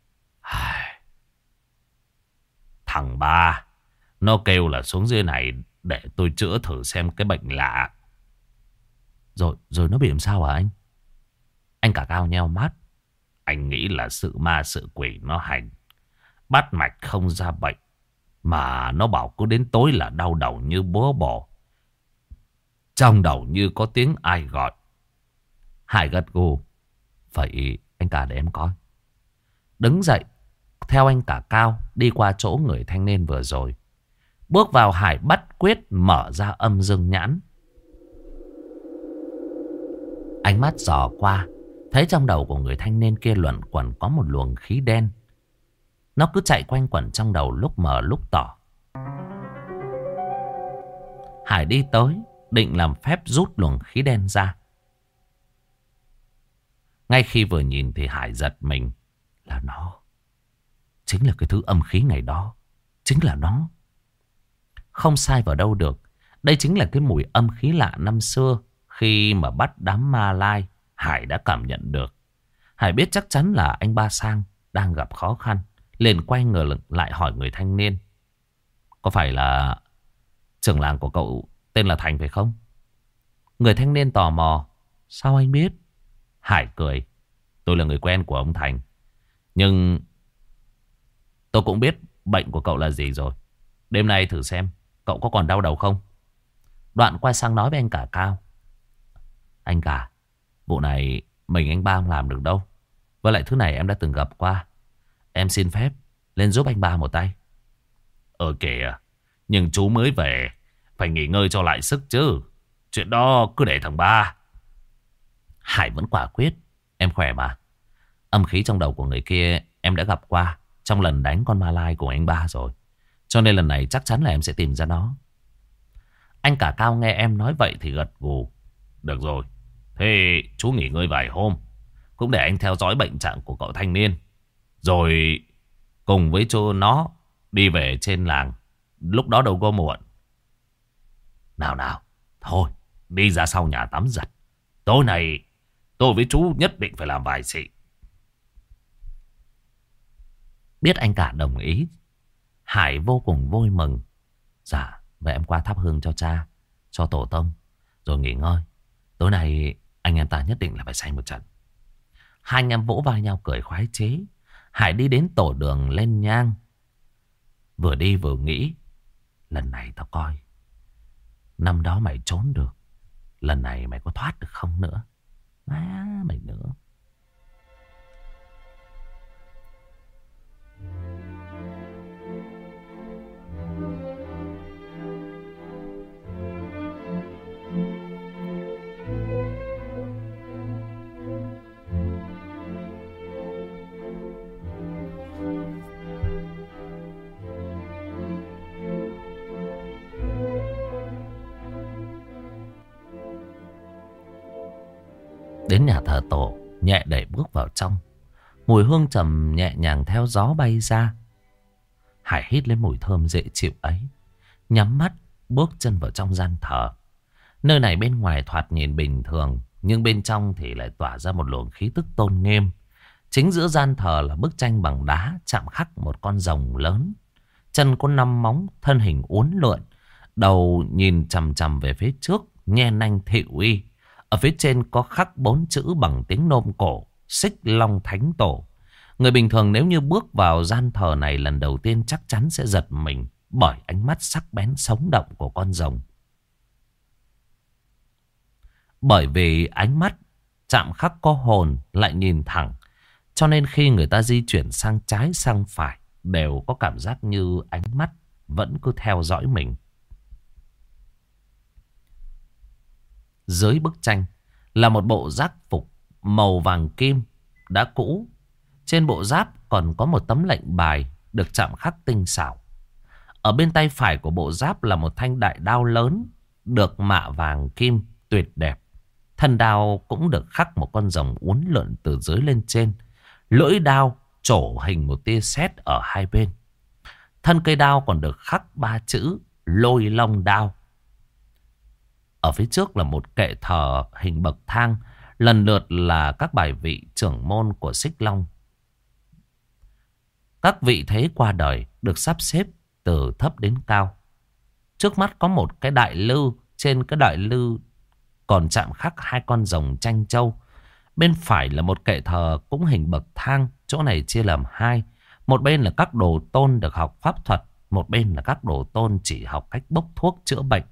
Thằng ba, nó kêu là xuống dưới này để tôi chữa thử xem cái bệnh lạ. Rồi nó bị làm sao hả anh? Anh cả Cao nheo mắt. Anh nghĩ là sự ma sự quỷ nó hành. Bắt mạch không ra bệnh. Mà nó bảo cứ đến tối là đau đầu như búa bổ. Trong đầu như có tiếng ai gọi. Hải gật gù. Vậy anh cả để em coi. Đứng dậy, theo anh cả Cao đi qua chỗ người thanh niên vừa rồi. Bước vào, Hải bắt quyết mở ra âm dương nhãn. Ánh mắt dò qua, thấy trong đầu của người thanh niên kia luẩn quẩn có một luồng khí đen. Nó cứ chạy quanh quẩn trong đầu, lúc mờ lúc tỏ. Hải đi tới, định làm phép rút luồng khí đen ra. Ngay khi vừa nhìn thì Hải giật mình. Là nó. Chính là cái thứ âm khí ngày đó. Chính là nó. Không sai vào đâu được. Đây chính là cái mùi âm khí lạ năm xưa. Khi mà bắt đám ma lai, Hải đã cảm nhận được. Hải biết chắc chắn là anh ba Sang đang gặp khó khăn. Liền quay người lại hỏi người thanh niên. Có phải là trưởng làng của cậu tên là Thành phải không? Người thanh niên tò mò. Sao anh biết? Hải cười. Tôi là người quen của ông Thành. Nhưng tôi cũng biết bệnh của cậu là gì rồi. Đêm nay thử xem cậu có còn đau đầu không? Đoạn quay sang nói với anh cả Cao. Anh cả, vụ này mình anh ba không làm được đâu. Với lại thứ này em đã từng gặp qua. Em xin phép lên giúp anh ba một tay. Kìa, nhưng chú mới về, phải nghỉ ngơi cho lại sức chứ. Chuyện đó cứ để thằng ba. Hải vẫn quả quyết. Em khỏe mà. Âm khí trong đầu của người kia em đã gặp qua trong lần đánh con ma lai của anh ba rồi. Cho nên lần này chắc chắn là em sẽ tìm ra nó. Anh cả Cao nghe em nói vậy thì gật gù. Được rồi, thế chú nghỉ ngơi vài hôm. Cũng để anh theo dõi bệnh trạng của cậu thanh niên. Rồi cùng với chú nó đi về trên làng. Lúc đó đâu có muộn. Nào, thôi đi ra sau nhà tắm giặt. Tối nay tôi với chú nhất định phải làm vài sự. Biết anh cả đồng ý, Hải vô cùng vui mừng. Dạ, vậy em qua thắp hương cho cha, cho tổ tông, rồi nghỉ ngơi. Tối nay anh em ta nhất định là phải say một trận. Hai anh em vỗ vai nhau cười khoái chế. Hải đi đến tổ đường lên nhang. Vừa đi vừa nghĩ. Lần này tao coi, năm đó mày trốn được, lần này mày có thoát được không nữa. Má mày nữa. Đến nhà thờ tổ, nhẹ đẩy bước vào trong. Mùi hương trầm nhẹ nhàng theo gió bay ra. Hải hít lấy mùi thơm dễ chịu ấy, nhắm mắt bước chân vào trong gian thờ. Nơi này bên ngoài thoạt nhìn bình thường, nhưng bên trong thì lại tỏa ra một luồng khí tức tôn nghiêm. Chính giữa gian thờ là bức tranh bằng đá chạm khắc một con rồng lớn. Chân có 5 móng, thân hình uốn lượn, đầu nhìn chằm chằm về phía trước, nhe nanh thị uy. Ở phía trên có khắc 4 chữ bằng tiếng Nôm cổ: Xích Long Thánh Tổ. Người bình thường nếu như bước vào gian thờ này lần đầu tiên chắc chắn sẽ giật mình bởi ánh mắt sắc bén sống động của con rồng. Bởi vì ánh mắt chạm khắc có hồn lại nhìn thẳng, cho nên khi người ta di chuyển sang trái sang phải đều có cảm giác như ánh mắt vẫn cứ theo dõi mình. Dưới bức tranh là một bộ giáp phục màu vàng kim đã cũ. Trên bộ giáp còn có một tấm lệnh bài được chạm khắc tinh xảo. Ở bên tay phải của bộ giáp là một thanh đại đao lớn được mạ vàng kim tuyệt đẹp. Thân đao cũng được khắc một con rồng uốn lượn từ dưới lên trên. Lưỡi đao trổ hình một tia sét ở hai bên. Thân cây đao còn được khắc 3 chữ Lôi Long Đao. Ở phía trước là một kệ thờ hình bậc thang, lần lượt là các bài vị trưởng môn của Xích Long. Các vị thế qua đời được sắp xếp từ thấp đến cao. Trước mắt có một cái đại lư, trên cái đại lư còn chạm khắc 2 con rồng tranh châu. Bên phải là một kệ thờ cũng hình bậc thang, chỗ này chia làm 2. Một bên là các đồ tôn được học pháp thuật, một bên là các đồ tôn chỉ học cách bốc thuốc chữa bệnh.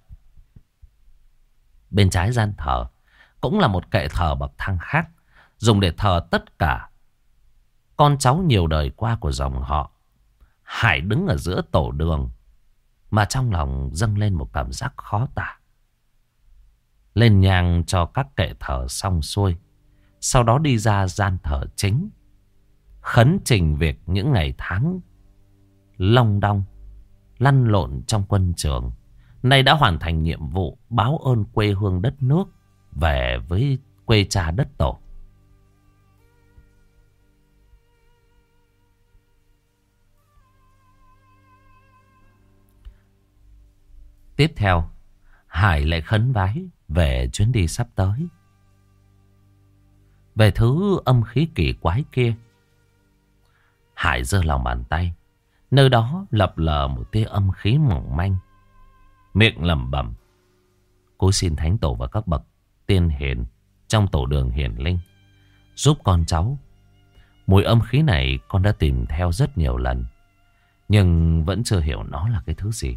Bên trái gian thờ cũng là một kệ thờ bậc thang khác, dùng để thờ tất cả con cháu nhiều đời qua của dòng họ. Hải đứng ở giữa tổ đường mà trong lòng dâng lên một cảm giác khó tả. Lên nhang cho các kệ thờ xong xuôi, sau đó đi ra gian thờ chính, khấn trình việc những ngày tháng long đong lăn lộn trong quân trường, nay đã hoàn thành nhiệm vụ báo ơn quê hương đất nước, về với quê cha đất tổ. Tiếp theo, Hải lại khấn vái về chuyến đi sắp tới, về thứ âm khí kỳ quái kia. Hải giơ lòng bàn tay, nơi đó lập lờ một tia âm khí mỏng manh, miệng lẩm bẩm cúi xin thánh tổ và các bậc tiên hiền trong tổ đường hiển linh giúp con cháu. Mùi âm khí này con đã tìm theo rất nhiều lần, nhưng vẫn chưa hiểu nó là cái thứ gì.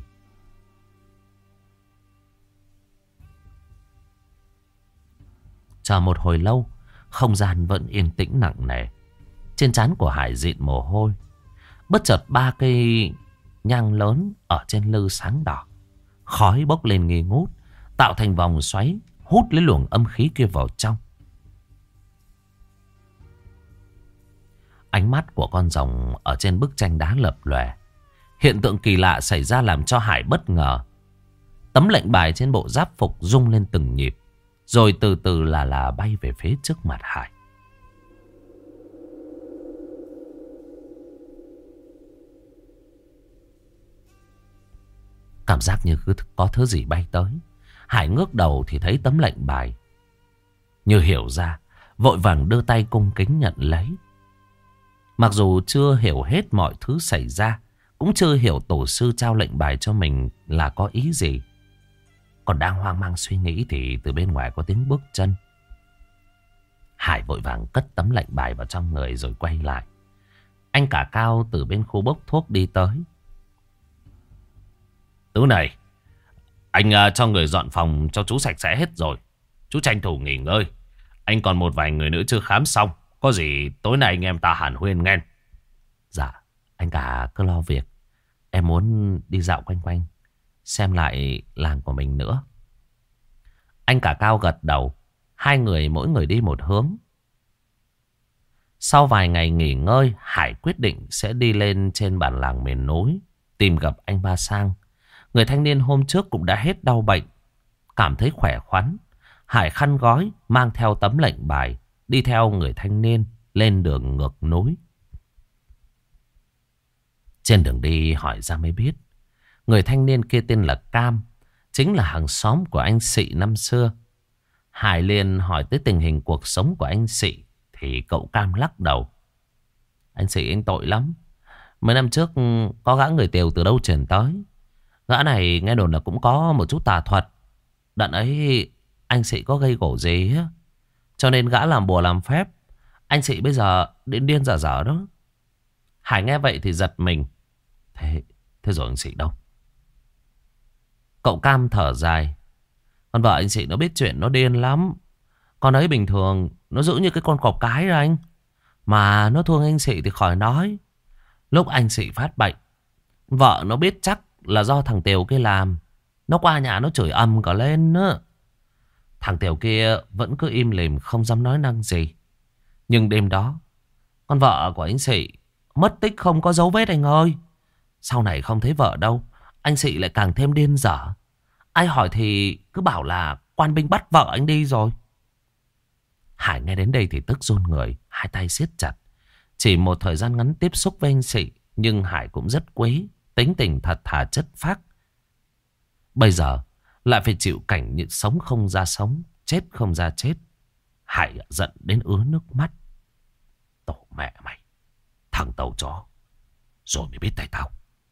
Chờ một hồi lâu, không gian vẫn yên tĩnh nặng nề. Trên trán của Hải dịn mồ hôi. Bất chợt 3 cây nhang lớn ở trên lư sáng đỏ, khói bốc lên nghi ngút, tạo thành vòng xoáy hút lấy luồng âm khí kia vào trong. Ánh mắt của con rồng ở trên bức tranh đá lập lòe. Hiện tượng kỳ lạ xảy ra làm cho Hải bất ngờ. Tấm lệnh bài trên bộ giáp phục rung lên từng nhịp, rồi từ từ là bay về phía trước mặt Hải. Cảm giác như có thứ gì bay tới. Hải ngước đầu thì thấy tấm lệnh bài. Như hiểu ra, vội vàng đưa tay cung kính nhận lấy. Mặc dù chưa hiểu hết mọi thứ xảy ra, cũng chưa hiểu tổ sư trao lệnh bài cho mình là có ý gì, còn đang hoang mang suy nghĩ thì từ bên ngoài có tiếng bước chân. Hải vội vàng cất tấm lệnh bài vào trong người rồi quay lại. Anh cả Cao từ bên khu bốc thuốc đi tới. Tứ này, anh cho người dọn phòng cho chú sạch sẽ hết rồi. Chú tranh thủ nghỉ ngơi. Anh còn một vài người nữa chưa khám xong. Có gì tối nay anh em ta hàn huyên nghe. Dạ, anh cả cứ lo việc. Em muốn đi dạo quanh quanh, xem lại làng của mình nữa. Anh cả Cao gật đầu. Hai người mỗi người đi một hướng. Sau vài ngày nghỉ ngơi, Hải quyết định sẽ đi lên trên bản làng miền núi tìm gặp anh Ba Sang. Người thanh niên hôm trước cũng đã hết đau bệnh, cảm thấy khỏe khoắn. Hải khăn gói, mang theo tấm lệnh bài, đi theo người thanh niên lên đường ngược núi. Trên đường đi hỏi ra mới biết, người thanh niên kia tên là Cam, chính là hàng xóm của anh Sị năm xưa. Hải liền hỏi tới tình hình cuộc sống của anh Sị thì cậu Cam lắc đầu. Anh Sị anh tội lắm. Mấy năm trước có gã người Tiều từ đâu chuyển tới. Gã này nghe đồn là cũng có một chút tà thuật. Đợt ấy anh Sị có gây gổ gì á, cho nên gã làm bùa làm phép. Anh Sị bây giờ điên điên dở dở đó. Hải nghe vậy thì giật mình. Thế rồi anh Sị đâu? Cậu Cam thở dài. Con vợ anh Sị nó biết chuyện, nó điên lắm. Con ấy bình thường nó giữ như cái con cọp cái đó anh. Mà nó thương anh Sị thì khỏi nói. Lúc anh Sị phát bệnh, vợ nó biết chắc là do thằng Tiều kia làm. Nó qua nhà nó chửi ầm cả lên nữa. Thằng Tiều kia vẫn cứ im lìm không dám nói năng gì. Nhưng đêm đó, con vợ của anh Sị mất tích không có dấu vết anh ơi. Sau này không thấy vợ đâu, anh Sị lại càng thêm điên dở. Ai hỏi thì cứ bảo là quan binh bắt vợ anh đi rồi. Hải nghe đến đây thì tức run người, hai tay siết chặt. Chỉ một thời gian ngắn tiếp xúc với anh Sị, nhưng Hải cũng rất quý, tính tình thật thà chất phác. Bây giờ lại phải chịu cảnh như sống không ra sống, chết không ra chết. Hải giận đến ứa nước mắt. Tổ mẹ mày, thằng tàu chó, rồi mới biết tay tao.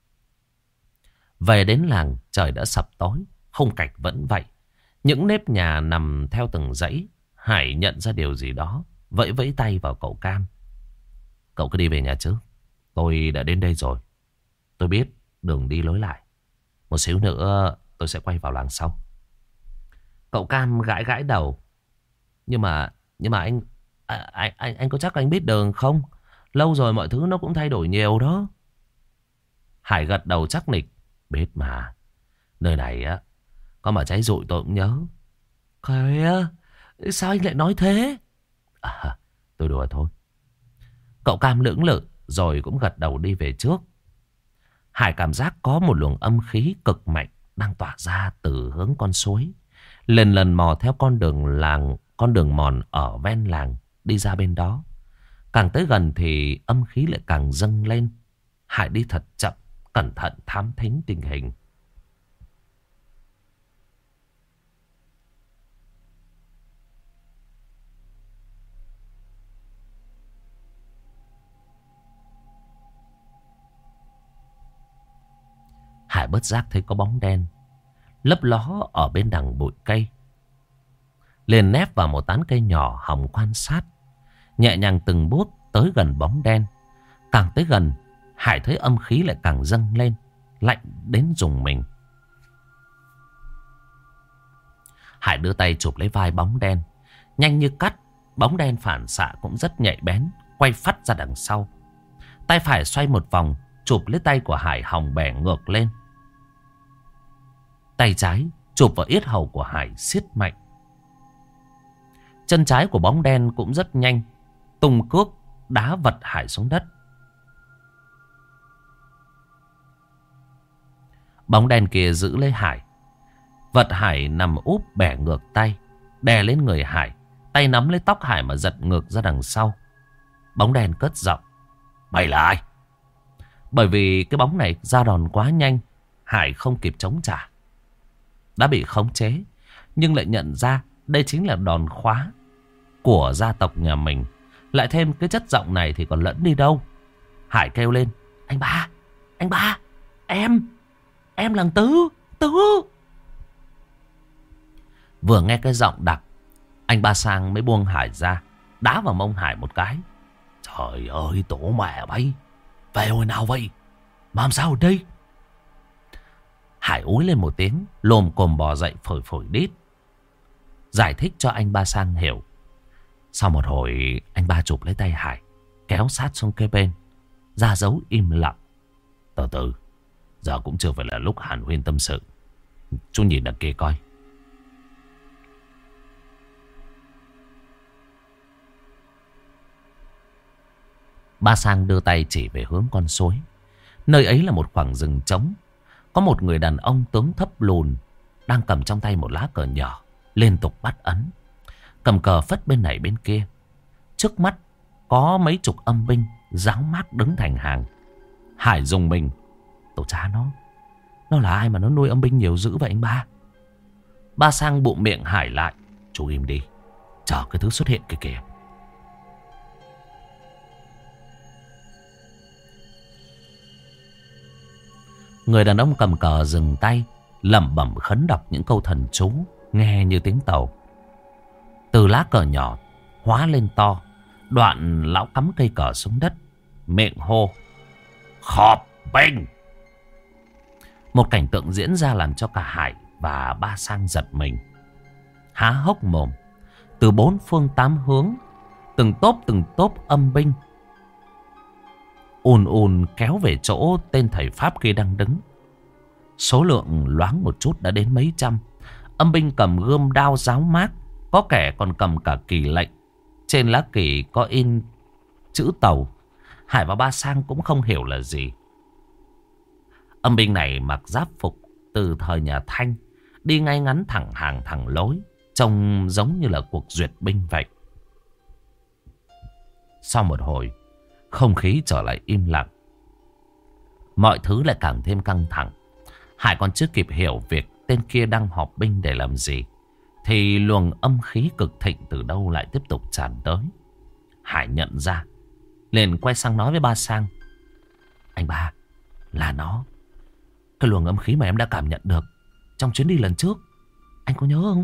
Về đến làng, trời đã sập tối, khung cảnh vẫn vậy. Những nếp nhà nằm theo từng dãy. Hải nhận ra điều gì đó, vẫy vẫy tay vào cậu Cam. Cậu cứ đi về nhà trước, tôi đã đến đây rồi. Tôi biết đường đi lối lại. Một xíu nữa tôi sẽ quay vào làng sau. Cậu Cam gãi gãi đầu. Nhưng mà anh có chắc anh biết đường không? Lâu rồi mọi thứ nó cũng thay đổi nhiều đó. Hải gật đầu chắc nịch. Biết mà. Nơi này á, có mà cháy rụi tôi cũng nhớ. Kìa, sao anh lại nói thế? À, tôi đùa thôi. Cậu Cam lưỡng lự rồi cũng gật đầu đi về trước. Hải cảm giác có một luồng âm khí cực mạnh đang tỏa ra từ hướng con suối. Lần lần mò theo con đường mòn ở ven làng đi ra bên đó. Càng tới gần thì âm khí lại càng dâng lên. Hải đi thật chậm, cẩn thận thám thính tình hình. Hải bất giác thấy có bóng đen lấp ló ở bên đằng bụi cây. Liền nép vào một tán cây nhỏ hòng quan sát. Nhẹ nhàng từng bước tới gần bóng đen. Càng tới gần, Hải thấy âm khí lại càng dâng lên, lạnh đến rùng mình. Hải đưa tay chụp lấy vai bóng đen. Nhanh như cắt, bóng đen phản xạ cũng rất nhạy bén, quay phắt ra đằng sau. Tay phải xoay một vòng, chụp lấy tay của Hải hòng bẻ ngược lên. Tay trái chụp vào yết hầu của Hải siết mạnh. Chân trái của bóng đen cũng rất nhanh, tung cước đá vật Hải xuống đất. Bóng đen kia giữ lấy Hải. Vật Hải nằm úp bẻ ngược tay, đè lên người Hải. Tay nắm lấy tóc Hải mà giật ngược ra đằng sau. Bóng đen cất giọng. Mày là ai? Bởi vì cái bóng này ra đòn quá nhanh, Hải không kịp chống trả. Đã bị khống chế, nhưng lại nhận ra đây chính là đòn khóa của gia tộc nhà mình. Lại thêm cái chất giọng này thì còn lẫn đi đâu. Hải kêu lên. Anh ba, em là Tứ. Vừa nghe cái giọng đặc, anh ba Sang mới buông Hải ra, đá vào mông Hải một cái. Trời ơi tổ mẹ bay, về hồi nào vậy? Mà làm sao ở đây? Hải úi lên một tiếng, lồm cồm bò dậy phổi phổi đít, giải thích cho anh ba Sang hiểu. Sau một hồi, anh ba chụp lấy tay Hải, kéo sát xuống kế bên, ra dấu im lặng. Từ từ, giờ cũng chưa phải là lúc hàn huyên tâm sự. Chú nhìn đằng kia coi. Ba Sang đưa tay chỉ về hướng con suối. Nơi ấy là một khoảng rừng trống. Có một người đàn ông tướng thấp lùn đang cầm trong tay một lá cờ nhỏ, liên tục bắt ấn. Cầm cờ phất bên này bên kia. Trước mắt có mấy chục âm binh giáo mác đứng thành hàng. Hải dùng mình. Tổ cha nó là ai mà nó nuôi âm binh nhiều dữ vậy anh ba? Ba Sang bụng miệng Hải lại. Chú im đi, chờ cái thứ xuất hiện kìa kìa. Người đàn ông cầm cờ dừng tay, lẩm bẩm khấn đọc những câu thần chú, nghe như tiếng tàu. Từ lá cờ nhỏ hóa lên to. Đoạn lão cắm cây cờ xuống đất, miệng hô. Khọp binh. Một cảnh tượng diễn ra làm cho cả Hải và Ba Sang giật mình, há hốc mồm. Từ bốn phương tám hướng, từng tốp âm binh ùn ùn kéo về chỗ tên thầy Pháp kia đang đứng. Số lượng loáng một chút đã đến mấy trăm. Âm binh cầm gươm đao giáo mác, có kẻ còn cầm cả kỳ lệnh. Trên lá kỳ có in chữ tàu. Hải và Ba Sang cũng không hiểu là gì. Âm binh này mặc giáp phục từ thời nhà Thanh, đi ngay ngắn thẳng hàng thẳng lối, trông giống như là cuộc duyệt binh vậy. Sau một hồi, không khí trở lại im lặng. Mọi thứ lại càng thêm căng thẳng. Hải còn chưa kịp hiểu việc tên kia đang họp binh để làm gì, thì luồng âm khí cực thịnh từ đâu lại tiếp tục tràn tới. Hải nhận ra, liền quay sang nói với Ba Sang: anh ba, là nó. Cái luồng âm khí mà em đã cảm nhận được trong chuyến đi lần trước, anh có nhớ không?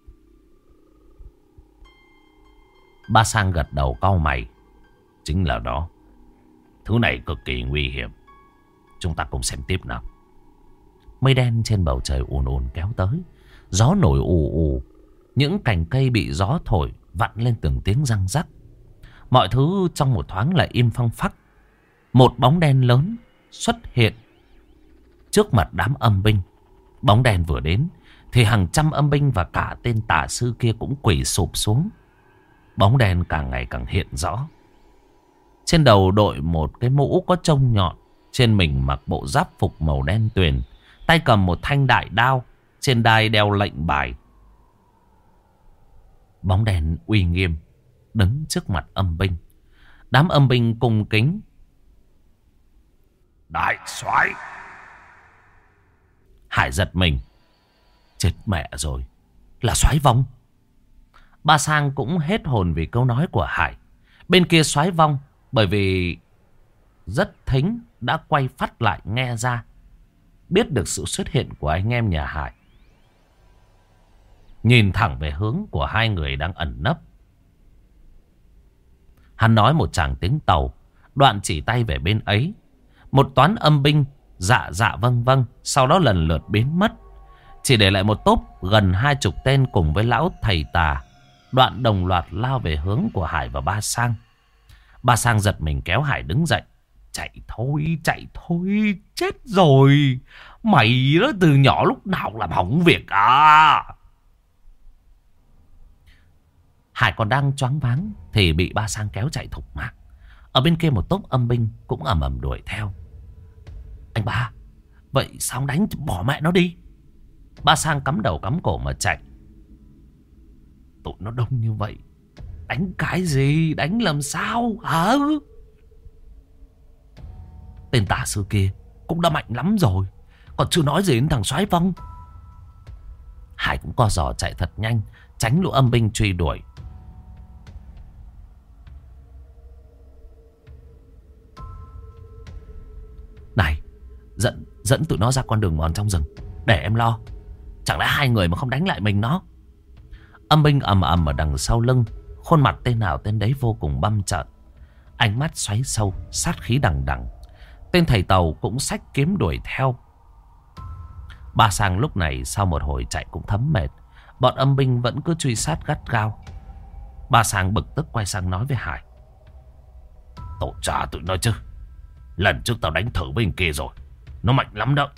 Ba Sang gật đầu cau mày. Chính là đó. Thứ này cực kỳ nguy hiểm. Chúng ta cùng xem tiếp nào. Mây đen trên bầu trời ùn ùn kéo tới. Gió nổi ù ù. Những cành cây bị gió thổi vặn lên từng tiếng răng rắc. Mọi thứ trong một thoáng lại im phăng phắc. Một bóng đen lớn xuất hiện trước mặt đám âm binh. Bóng đen vừa đến thì hàng trăm âm binh và cả tên tà sư kia cũng quỳ sụp xuống. Bóng đen càng ngày càng hiện rõ. Trên đầu đội một cái mũ có trông nhọn, trên mình mặc bộ giáp phục màu đen tuyền, tay cầm một thanh đại đao, trên đai đeo lệnh bài. Bóng đen uy nghiêm đứng trước mặt âm binh. Đám âm binh cung kính: đại soái. Hải giật mình. Chết mẹ rồi, là soái vong. Ba Sang cũng hết hồn vì câu nói của Hải. Bên kia soái vong, bởi vì rất thính, đã quay phát lại nghe ra, biết được sự xuất hiện của anh em nhà Hải. Nhìn thẳng về hướng của hai người đang ẩn nấp. Hắn nói một tràng tiếng Tàu, đoạn chỉ tay về bên ấy. Một toán âm binh dạ dạ vâng vâng, sau đó lần lượt biến mất, chỉ để lại một tốp gần 20 tên cùng với lão thầy tà. Đoạn đồng loạt lao về hướng của Hải và Ba Sang. Ba Sang giật mình kéo Hải đứng dậy. Chạy thôi, chết rồi. Mày đó từ nhỏ lúc nào làm hỏng việc à? Hải còn đang choáng váng thì bị Ba Sang kéo chạy thục mạng. Ở bên kia một tốp âm binh cũng ầm ầm đuổi theo. Anh ba, vậy sao không đánh bỏ mẹ nó đi? Ba Sang cắm đầu cắm cổ mà chạy. Tụi nó đông như vậy, đánh cái gì, đánh làm sao hả? Tên tà sư kia cũng đã mạnh lắm rồi, còn chưa nói gì đến thằng soái vong. Hải cũng co giò chạy thật nhanh, tránh lũ âm binh truy đuổi. Này, dẫn tụi nó ra con đường mòn trong rừng, để em lo. Chẳng lẽ hai người mà không đánh lại mình nó? Âm binh ầm ầm ở đằng sau lưng, khuôn mặt tên nào tên đấy vô cùng băm trợn, ánh mắt xoáy sâu, sát khí đằng đằng. Tên thầy Tàu cũng xách kiếm đuổi theo. Ba Sang lúc này sau một hồi chạy cũng thấm mệt. Bọn âm binh vẫn cứ truy sát gắt gao. Ba Sang bực tức quay sang nói với Hải: tổ trả tụi nó chứ. Lần trước tao đánh thử bên kia rồi, nó mạnh lắm đó.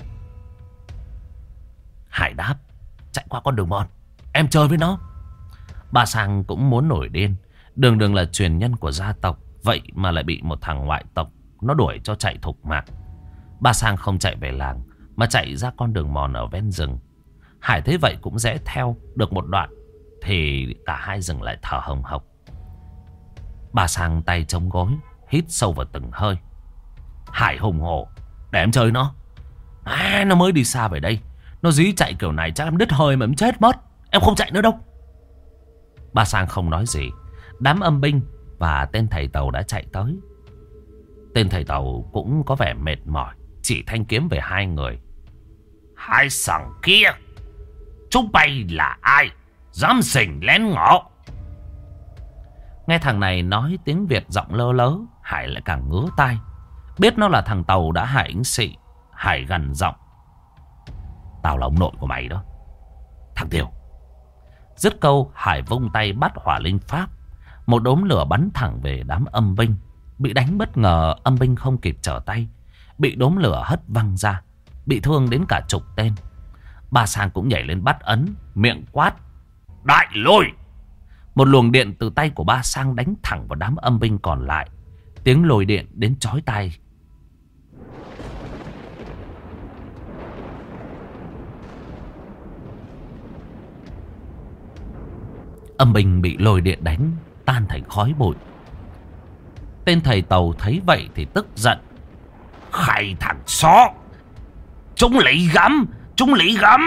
Hải đáp: chạy qua con đường mòn, em chơi với nó. Ba Sang cũng muốn nổi điên. Đường đường là truyền nhân của gia tộc, vậy mà lại bị một thằng ngoại tộc nó đuổi cho chạy thục mạng. Ba Sang không chạy về làng, mà chạy ra con đường mòn ở ven rừng. Hải thấy vậy cũng rẽ theo được một đoạn, thì cả hai dừng lại thở hồng hộc. Ba Sang tay chống gối, hít sâu vào từng hơi. Hải hùng hổ: để em chơi nó. Nó mới đi xa về đây, nó dí chạy kiểu này chắc em đứt hơi mà em chết mất. Em không chạy nữa đâu. Ba Sang không nói gì. Đám âm binh và tên thầy Tàu đã chạy tới. Tên thầy Tàu cũng có vẻ mệt mỏi, chỉ thanh kiếm về hai người: hai thằng kia, chúng bay là ai, dám xình lén ngõ? Nghe thằng này nói tiếng Việt giọng lơ lớ, Hải lại càng ngứa tai. Biết nó là thằng Tàu đã hại anh Sị, Hải gằn giọng: tao là ông nội của mày đó, thằng Tiêu. Dứt câu, Hải vung tay bắt hỏa linh pháp. Một đốm lửa bắn thẳng về đám âm binh. Bị đánh bất ngờ, âm binh không kịp trở tay, bị đốm lửa hất văng ra, bị thương đến cả chục tên. Ba Sang cũng nhảy lên bắt ấn, miệng quát: đại lôi! Một luồng điện từ tay của Ba Sang đánh thẳng vào đám âm binh còn lại. Tiếng lôi điện đến chói tai. Âm binh bị lôi điện đánh tan thành khói bụi. Tên thầy Tàu thấy vậy thì tức giận. Khai thằng xó, chúng lị gắm, chúng lị gắm.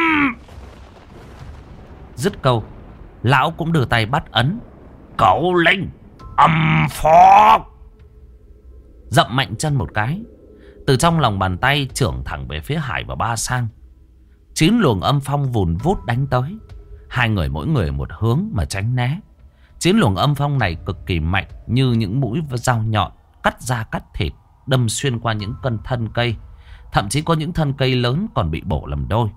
Dứt câu, lão cũng đưa tay bắt ấn. Cậu linh âm phó. Dậm mạnh chân một cái, từ trong lòng bàn tay chưởng thẳng về phía Hải và Ba Sang. 9 luồng âm phong vùn vút đánh tới. Hai người mỗi người một hướng mà tránh né. 9 luồng âm phong này cực kỳ mạnh, như những mũi dao nhọn cắt da cắt thịt, đâm xuyên qua những thân cây. Thậm chí có những thân cây lớn còn bị bổ làm đôi.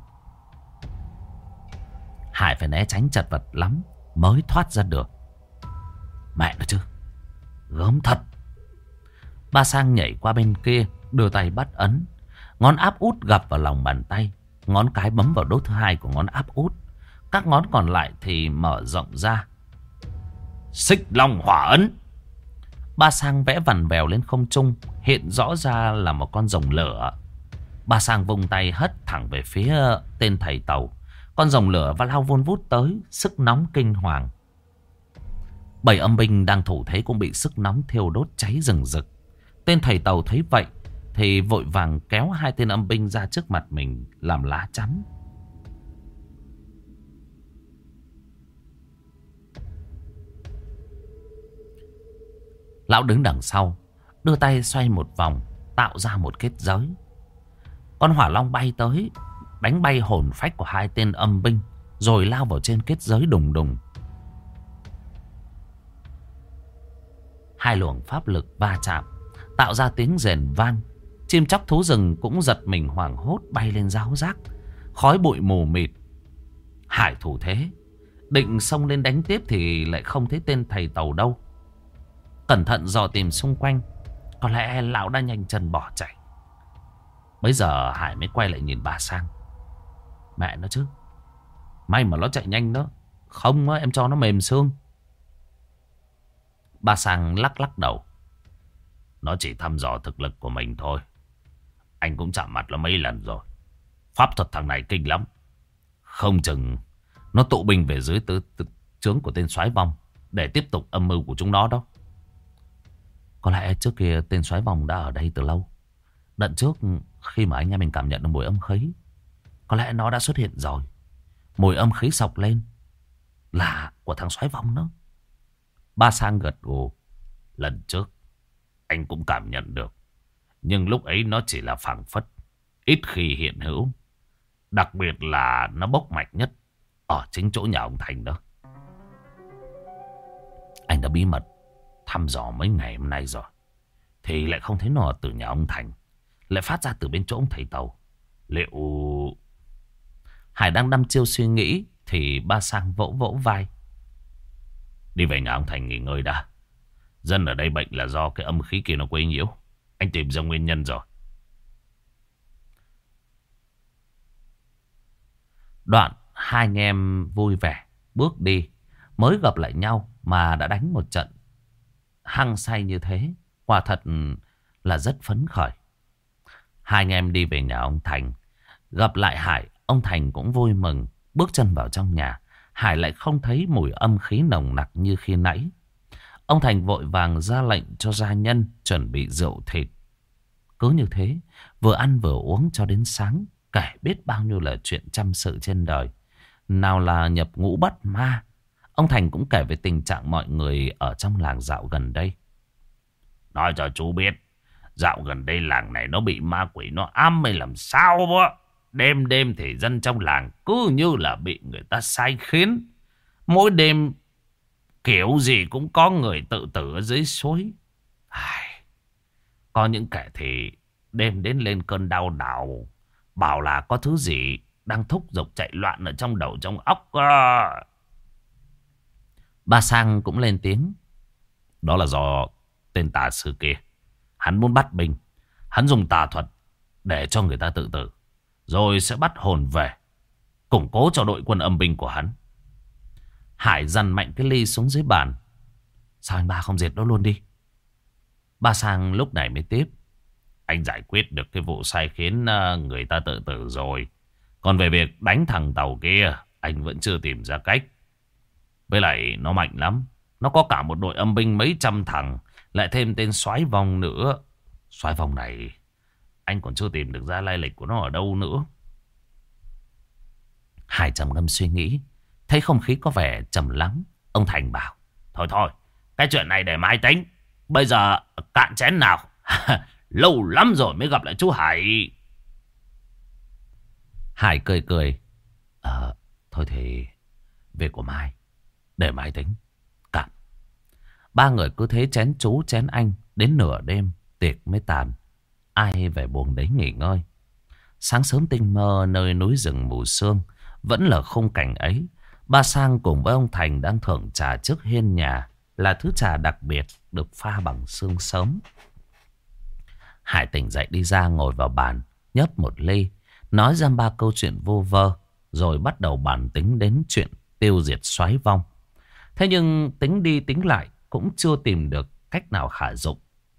Hải phải né tránh chật vật lắm mới thoát ra được. Mẹ nó chứ, gớm thật. Ba Sang nhảy qua bên kia, đưa tay bắt ấn. Ngón áp út gập vào lòng bàn tay, ngón cái bấm vào đốt thứ hai của ngón áp út. Các ngón còn lại thì mở rộng ra. Xích long hỏa ấn. Ba Sang vẽ vằn vèo lên không trung, hiện rõ ra là một con rồng lửa. Ba Sang vung tay hất thẳng về phía tên thầy Tàu. Con rồng lửa và lao vun vút tới, sức nóng kinh hoàng. 7 âm binh đang thủ thế cũng bị sức nóng thiêu đốt cháy rừng rực. Tên thầy Tàu thấy vậy thì vội vàng kéo 2 tên âm binh ra trước mặt mình làm lá chắn. Lão đứng đằng sau, đưa tay xoay một vòng, tạo ra một kết giới. Con hỏa long bay tới, đánh bay hồn phách của 2 tên âm binh, rồi lao vào trên kết giới đùng đùng. 2 luồng pháp lực va chạm, tạo ra tiếng rền vang. Chim chóc thú rừng cũng giật mình hoảng hốt bay lên ráo rác. Khói bụi mù mịt. Hải thủ thế, định xông lên đánh tiếp thì lại không thấy tên thầy Tàu đâu. Cẩn thận dò tìm xung quanh, có lẽ lão đã nhanh chân bỏ chạy. Bây giờ Hải mới quay lại nhìn Ba Sang. Mẹ nó chứ, may mà nó chạy nhanh đó, không em cho nó mềm xương. Ba Sang lắc lắc đầu. Nó chỉ thăm dò thực lực của mình thôi. Anh cũng chạm mặt nó mấy lần rồi. Pháp thuật thằng này kinh lắm. Không chừng nó tụ binh về dưới trướng của tên soái vong để tiếp tục âm mưu của chúng nó đó. Có lẽ trước kia tên soái vong đã ở đây từ lâu. Đợt trước khi mà anh em mình cảm nhận được mùi âm khí, có lẽ nó đã xuất hiện rồi. Mùi âm khí sộc lên là của thằng soái vong đó. Ba Sang gật gù. Lần trước anh cũng cảm nhận được, nhưng lúc ấy nó chỉ là phảng phất, ít khi hiện hữu. Đặc biệt là nó bốc mạch nhất ở chính chỗ nhà ông Thành đó. Anh đã bí mật thăm dò mấy ngày hôm nay rồi, thì lại không thấy nó từ nhà ông Thành, lại phát ra từ bên chỗ ông thầy Tàu. Liệu... Hải đang đăm chiêu suy nghĩ thì Ba Sang vỗ vỗ vai. Đi về nhà ông Thành nghỉ ngơi đã. Dân ở đây bệnh là do cái âm khí kia nó quấy nhiễu. Anh tìm ra nguyên nhân rồi. Đoạn 2 anh em vui vẻ bước đi. Mới gặp lại nhau mà đã đánh một trận hăng say như thế, quả thật là rất phấn khởi. 2 anh em đi về nhà ông Thành. Gặp lại Hải, ông Thành cũng vui mừng. Bước chân vào trong nhà, Hải lại không thấy mùi âm khí nồng nặc như khi nãy. Ông Thành vội vàng ra lệnh cho gia nhân chuẩn bị rượu thịt. Cứ như thế, vừa ăn vừa uống cho đến sáng, kể biết bao nhiêu là chuyện trăm sự trên đời. Nào là nhập ngũ bắt ma. Ông Thành cũng kể về tình trạng mọi người ở trong làng dạo gần đây. Nói cho chú biết, dạo gần đây làng này nó bị ma quỷ nó ám hay làm sao đó. Đêm đêm thì dân trong làng cứ như là bị người ta sai khiến. Mỗi đêm kiểu gì cũng có người tự tử ở dưới suối. Có những kẻ thì đêm đến lên cơn đau đầu, bảo là có thứ gì đang thúc giục chạy loạn ở trong đầu trong óc. Ba Sang cũng lên tiếng. Đó là do tên tà sư kia, hắn muốn bắt binh. Hắn dùng tà thuật để cho người ta tự tử, rồi sẽ bắt hồn về, củng cố cho đội quân âm binh của hắn. Hải dằn mạnh cái ly xuống dưới bàn. Sao anh ba không diệt nó luôn đi? Ba Sang lúc này mới tiếp. Anh giải quyết được cái vụ sai khiến người ta tự tử rồi. Còn về việc đánh thằng Tàu kia, anh vẫn chưa tìm ra cách. Với lại nó mạnh lắm. Nó có cả một đội âm binh mấy trăm thằng. Lại thêm tên soái vong nữa. Soái vong này anh còn chưa tìm được ra lai lịch của nó ở đâu nữa. Hải trầm ngâm suy nghĩ. Thấy không khí có vẻ trầm lắng, ông Thành bảo: Thôi thôi, cái chuyện này để mai tính. Bây giờ cạn chén nào. Lâu lắm rồi mới gặp lại chú Hải. Hải cười cười. Thôi thì việc của mai, để mai tính. Cạn. Ba người cứ thế chén chú chén anh. Đến nửa đêm tiệc mới tàn. Ai về buồng đấy nghỉ ngơi. Sáng sớm tinh mơ nơi núi rừng mù sương. Vẫn là khung cảnh ấy. Ba Sang cùng với ông Thành đang thưởng trà trước hiên nhà. Là thứ trà đặc biệt được pha bằng sương sớm. Hải tỉnh dậy đi ra ngồi vào bàn, nhấp một ly, nói ra 3 câu chuyện vô vơ, rồi bắt đầu bàn tính đến chuyện tiêu diệt soái vong. Thế nhưng tính đi tính lại cũng chưa tìm được cách nào khả dụng.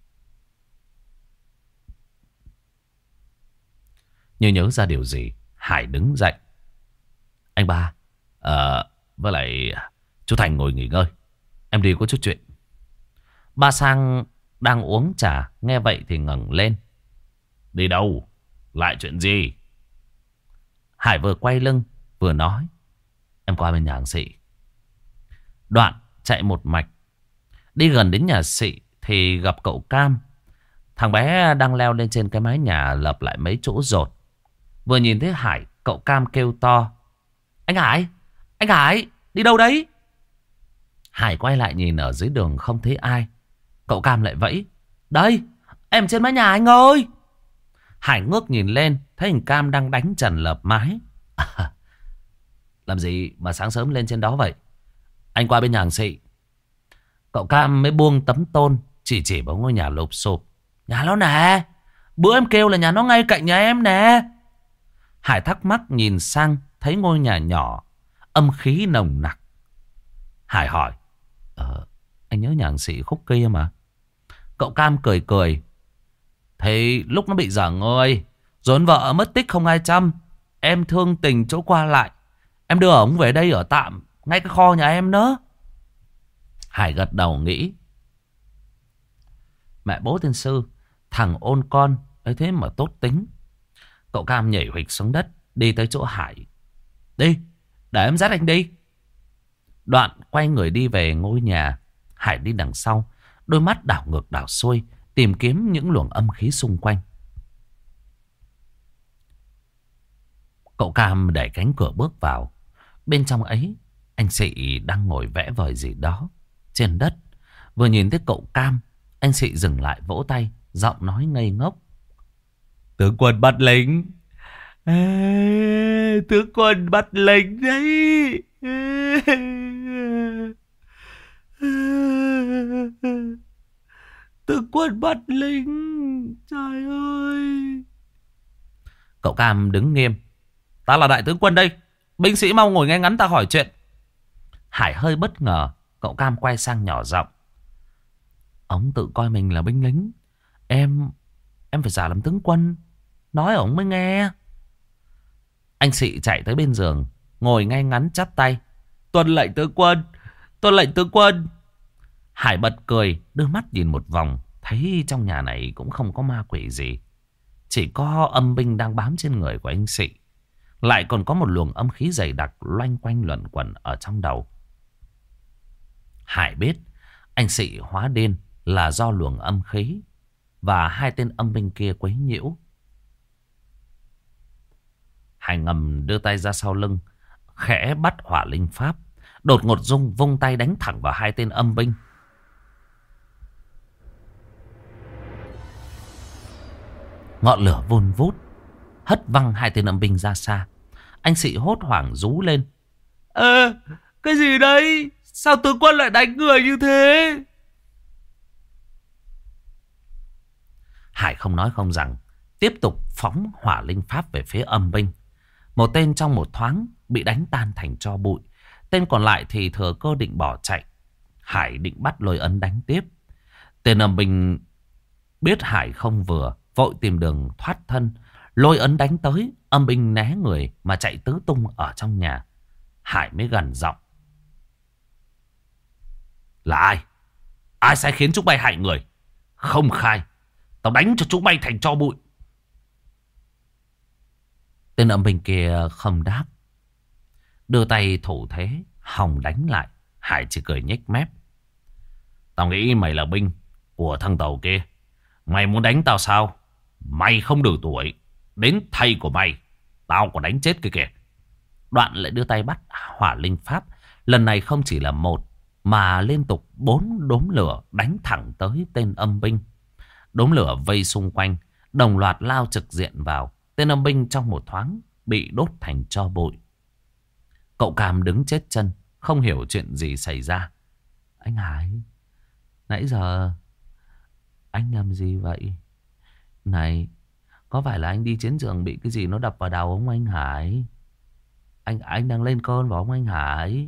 Như nhớ ra điều gì, Hải đứng dậy. Anh ba, với lại chú Thành ngồi nghỉ ngơi. Em đi có chút chuyện. Ba Sang đang uống trà, nghe vậy thì ngẩng lên. Đi đâu? Lại chuyện gì? Hải vừa quay lưng vừa nói: Em qua bên nhà hàng Sĩ. Đoạn chạy một mạch. Đi gần đến nhà Sĩ thì gặp cậu Cam. Thằng bé đang leo lên trên cái mái nhà lợp lại mấy chỗ rột. Vừa nhìn thấy Hải, cậu Cam kêu to: Anh Hải! Anh Hải! Đi đâu đấy? Hải quay lại nhìn ở dưới đường không thấy ai. Cậu Cam lại vẫy: Đây! Em trên mái nhà anh ơi! Hải ngước nhìn lên, thấy thằng Cam đang đánh trần lợp mái. Làm gì mà sáng sớm lên trên đó vậy? Anh qua bên nhà hàng Sĩ. Cậu Cam mới buông tấm tôn, chỉ vào ngôi nhà lụp xụp. Nhà nó nè! Bữa em kêu là nhà nó ngay cạnh nhà em nè! Hải thắc mắc nhìn sang, thấy ngôi nhà nhỏ, âm khí nồng nặc. Hải hỏi: Anh nhớ nhà hàng Sĩ khúc kia mà. Cậu Cam cười cười: Thì lúc nó bị dở ngơi, rồi vợ mất tích không ai chăm. Em thương tình chỗ qua lại, em đưa ổng về đây ở tạm, ngay cái kho nhà em nữa. Hải gật đầu nghĩ: Mẹ bố tiên sư, thằng ôn con ấy thế mà tốt tính. Cậu Cam nhảy huỵch xuống đất, đi tới chỗ Hải. Đi, để em dắt anh đi. Đoạn quay người đi về ngôi nhà. Hải đi đằng sau, đôi mắt đảo ngược đảo xuôi, tìm kiếm những luồng âm khí xung quanh. Cậu Cam đẩy cánh cửa bước vào. Bên trong ấy, anh Sĩ đang ngồi vẽ vời gì đó trên đất. Vừa nhìn thấy cậu Cam, anh Sĩ dừng lại vỗ tay, giọng nói ngây ngốc: Tướng quân bắt lính. Tướng quân bắt lính đấy. Tướng quân bắt lính. Trời ơi! Cậu Cam đứng nghiêm: Ta là đại tướng quân đây. Binh sĩ mau ngồi ngay ngắn ta hỏi chuyện. Hải hơi bất ngờ. Cậu Cam quay sang nhỏ giọng: Ông tự coi mình là binh lính. Em phải giả làm tướng quân, nói ổng mới nghe. Anh Sĩ chạy tới bên giường, ngồi ngay ngắn chắp tay: Tuân lệnh tướng quân, tuân lệnh tướng quân. Hải bật cười, đưa mắt nhìn một vòng, thấy trong nhà này cũng không có ma quỷ gì, chỉ có âm binh đang bám trên người của anh Sĩ. Lại còn có một luồng âm khí dày đặc loanh quanh luẩn quẩn ở trong đầu. Hải biết anh Sĩ hóa điên là do luồng âm khí và 2 tên âm binh kia quấy nhiễu. Hải ngầm đưa tay ra sau lưng, khẽ bắt hỏa linh pháp, đột ngột vung tay đánh thẳng vào 2 tên âm binh. Ngọn lửa vun vút, hất văng 2 tên âm binh ra xa. Anh Sĩ hốt hoảng rú lên: Cái gì đấy? Sao tướng quân lại đánh người như thế? Hải không nói không rằng, tiếp tục phóng hỏa linh pháp về phía âm binh. Một tên trong một thoáng bị đánh tan thành tro bụi. Tên còn lại thì thừa cơ định bỏ chạy. Hải định bắt Lôi Ấn đánh tiếp. Tên âm binh biết Hải không vừa, vội tìm đường thoát thân, lôi ấn đánh tới. Âm binh né người mà chạy tứ tung ở trong nhà. Hải mới gần giọng: là ai? Ai sai khiến chúng bay hại người? Không khai, tao đánh cho chúng bay thành tro bụi. Tên âm binh kia không đáp, đưa tay thủ thế hòng đánh lại. Hải chỉ cười nhếch mép: tao nghĩ mày là binh của thằng Tàu kia. Mày muốn đánh tao sao? Mày không đủ tuổi, đến thầy của mày tao còn đánh chết cái kìa. Đoạn lại đưa tay bắt hỏa linh pháp. Lần này không chỉ là một, mà liên tục 4 đốm lửa đánh thẳng tới tên âm binh. Đốm lửa vây xung quanh, đồng loạt lao trực diện vào. Tên âm binh trong một thoáng bị đốt thành tro bụi. Cậu Cam đứng chết chân, không hiểu chuyện gì xảy ra. Anh Hải, nãy giờ anh làm gì vậy? Này, có phải là anh đi chiến trường bị cái gì nó đập vào đầu không anh Hải? Anh đang lên cơn vào không anh Hải?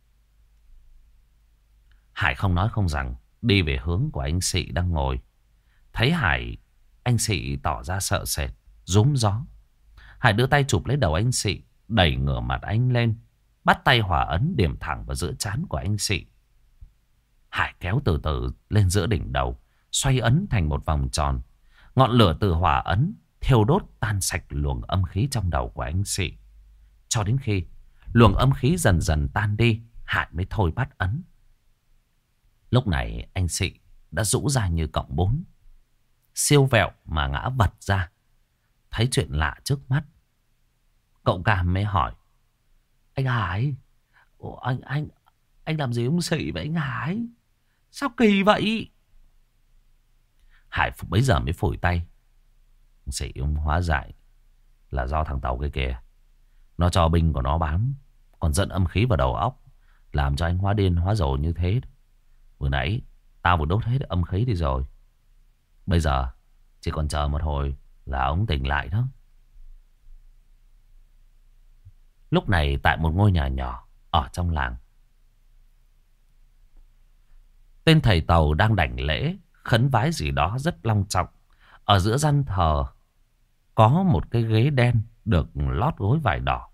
Hải không nói không rằng, đi về hướng của anh Sị đang ngồi. Thấy Hải, anh Sị tỏ ra sợ sệt, rúm gió. Hải đưa tay chụp lấy đầu anh Sị, đẩy ngửa mặt anh lên, bắt tay hỏa ấn điểm thẳng vào giữa trán của anh Sị. Hải kéo từ từ lên giữa đỉnh đầu, xoay ấn thành một vòng tròn. Ngọn lửa từ hỏa ấn thiêu đốt tan sạch luồng âm khí trong đầu của anh Sị. Cho đến khi luồng âm khí dần dần tan đi, Hải mới thôi bắt ấn. Lúc này anh Sị đã rũ ra như cọng 4, siêu vẹo mà ngã vật ra. Thấy chuyện lạ trước mắt, cậu Cam mới hỏi: anh Hải, anh làm gì ông Sị vậy anh Hải? Sao kỳ vậy? Hải bấy giờ mới phủi tay: Sị ông hóa giải là do thằng Tàu kia kìa. Nó cho binh của nó bám, còn dẫn âm khí vào đầu óc, làm cho anh hóa điên hóa rồ như thế. Vừa nãy tao vừa đốt hết âm khí đi rồi. Bây giờ chỉ còn chờ một hồi là ông tỉnh lại đó. Lúc này tại một ngôi nhà nhỏ ở trong làng, tên thầy Tàu đang đảnh lễ khấn vái gì đó rất long trọng. Ở giữa gian thờ có một cái ghế đen được lót gối vải đỏ.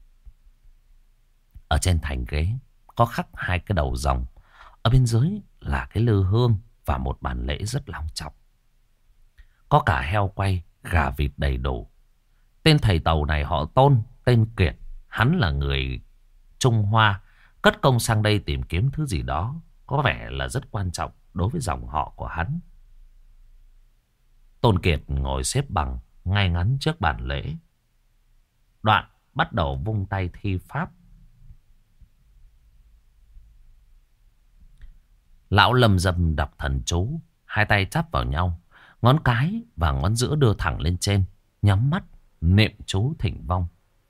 Ở trên thành ghế có khắc 2 cái đầu rồng. Ở bên dưới là cái lư hương và một bàn lễ rất long trọng. Có cả heo quay, gà vịt đầy đủ. Tên thầy Tàu này họ Tôn, tên Kiệt. Hắn là người Trung Hoa, cất công sang đây tìm kiếm thứ gì đó có vẻ là rất quan trọng đối với dòng họ của hắn. Tôn Kiệt ngồi xếp bằng ngay ngắn trước bàn lễ. Đoạn bắt đầu vung tay thi pháp. Lão lầm rầm đọc thần chú, 2 tay chắp vào nhau, ngón cái và ngón giữa đưa thẳng lên trên, nhắm mắt niệm chú thỉnh vong.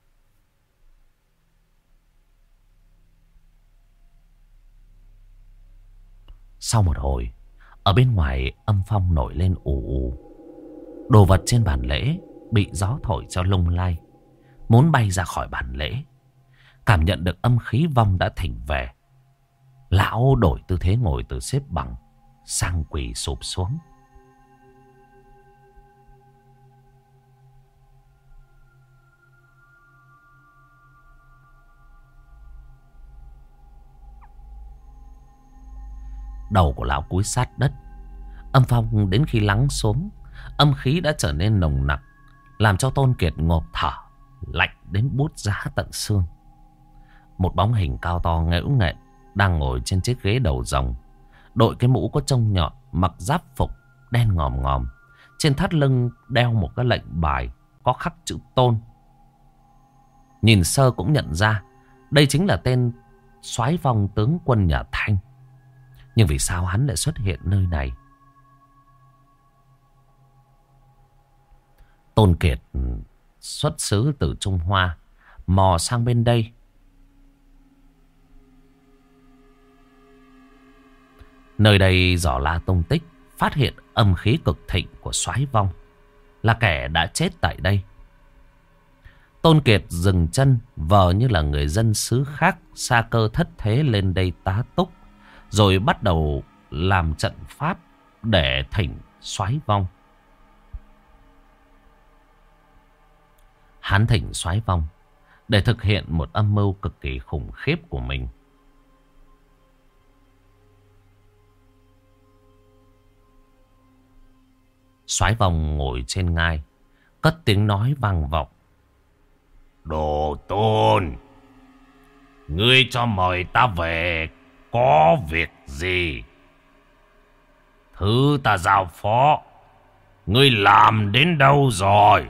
Sau một hồi, ở bên ngoài âm phong nổi lên ù ù. Đồ vật trên bàn lễ bị gió thổi cho lung lay, muốn bay ra khỏi bàn lễ. Cảm nhận được âm khí vong đã thỉnh về, lão đổi tư thế ngồi từ xếp bằng sang quỳ sụp xuống. Đầu của lão cúi sát đất. Âm phong đến khi lắng xuống, âm khí đã trở nên nồng nặc, làm cho Tôn Kiệt ngộp thở, lạnh đến buốt giá tận xương. Một bóng hình cao to ngễu nghện đang ngồi trên chiếc ghế đầu rồng, đội cái mũ có trông nhọn, mặc giáp phục đen ngòm ngòm. Trên thắt lưng đeo một cái lệnh bài có khắc chữ Tôn. Nhìn sơ cũng nhận ra đây chính là tên soái phong tướng quân nhà Thanh. Nhưng vì sao hắn lại xuất hiện nơi này? Tôn Kiệt xuất xứ từ Trung Hoa, mò sang bên đây. Nơi đây dò la tung tích, phát hiện âm khí cực thịnh của soái vong, là kẻ đã chết tại đây. Tôn Kiệt dừng chân, vờ như là người dân xứ khác xa cơ thất thế lên đây tá túc, rồi bắt đầu làm trận pháp để thỉnh Soái Vong. Hắn thỉnh Soái Vong để thực hiện một âm mưu cực kỳ khủng khiếp của mình. Soái Vong ngồi trên ngai, cất tiếng nói vang vọng. Đồ Tôn, ngươi cho mời ta về có việc gì? Thứ ta giao phó, ngươi làm đến đâu rồi?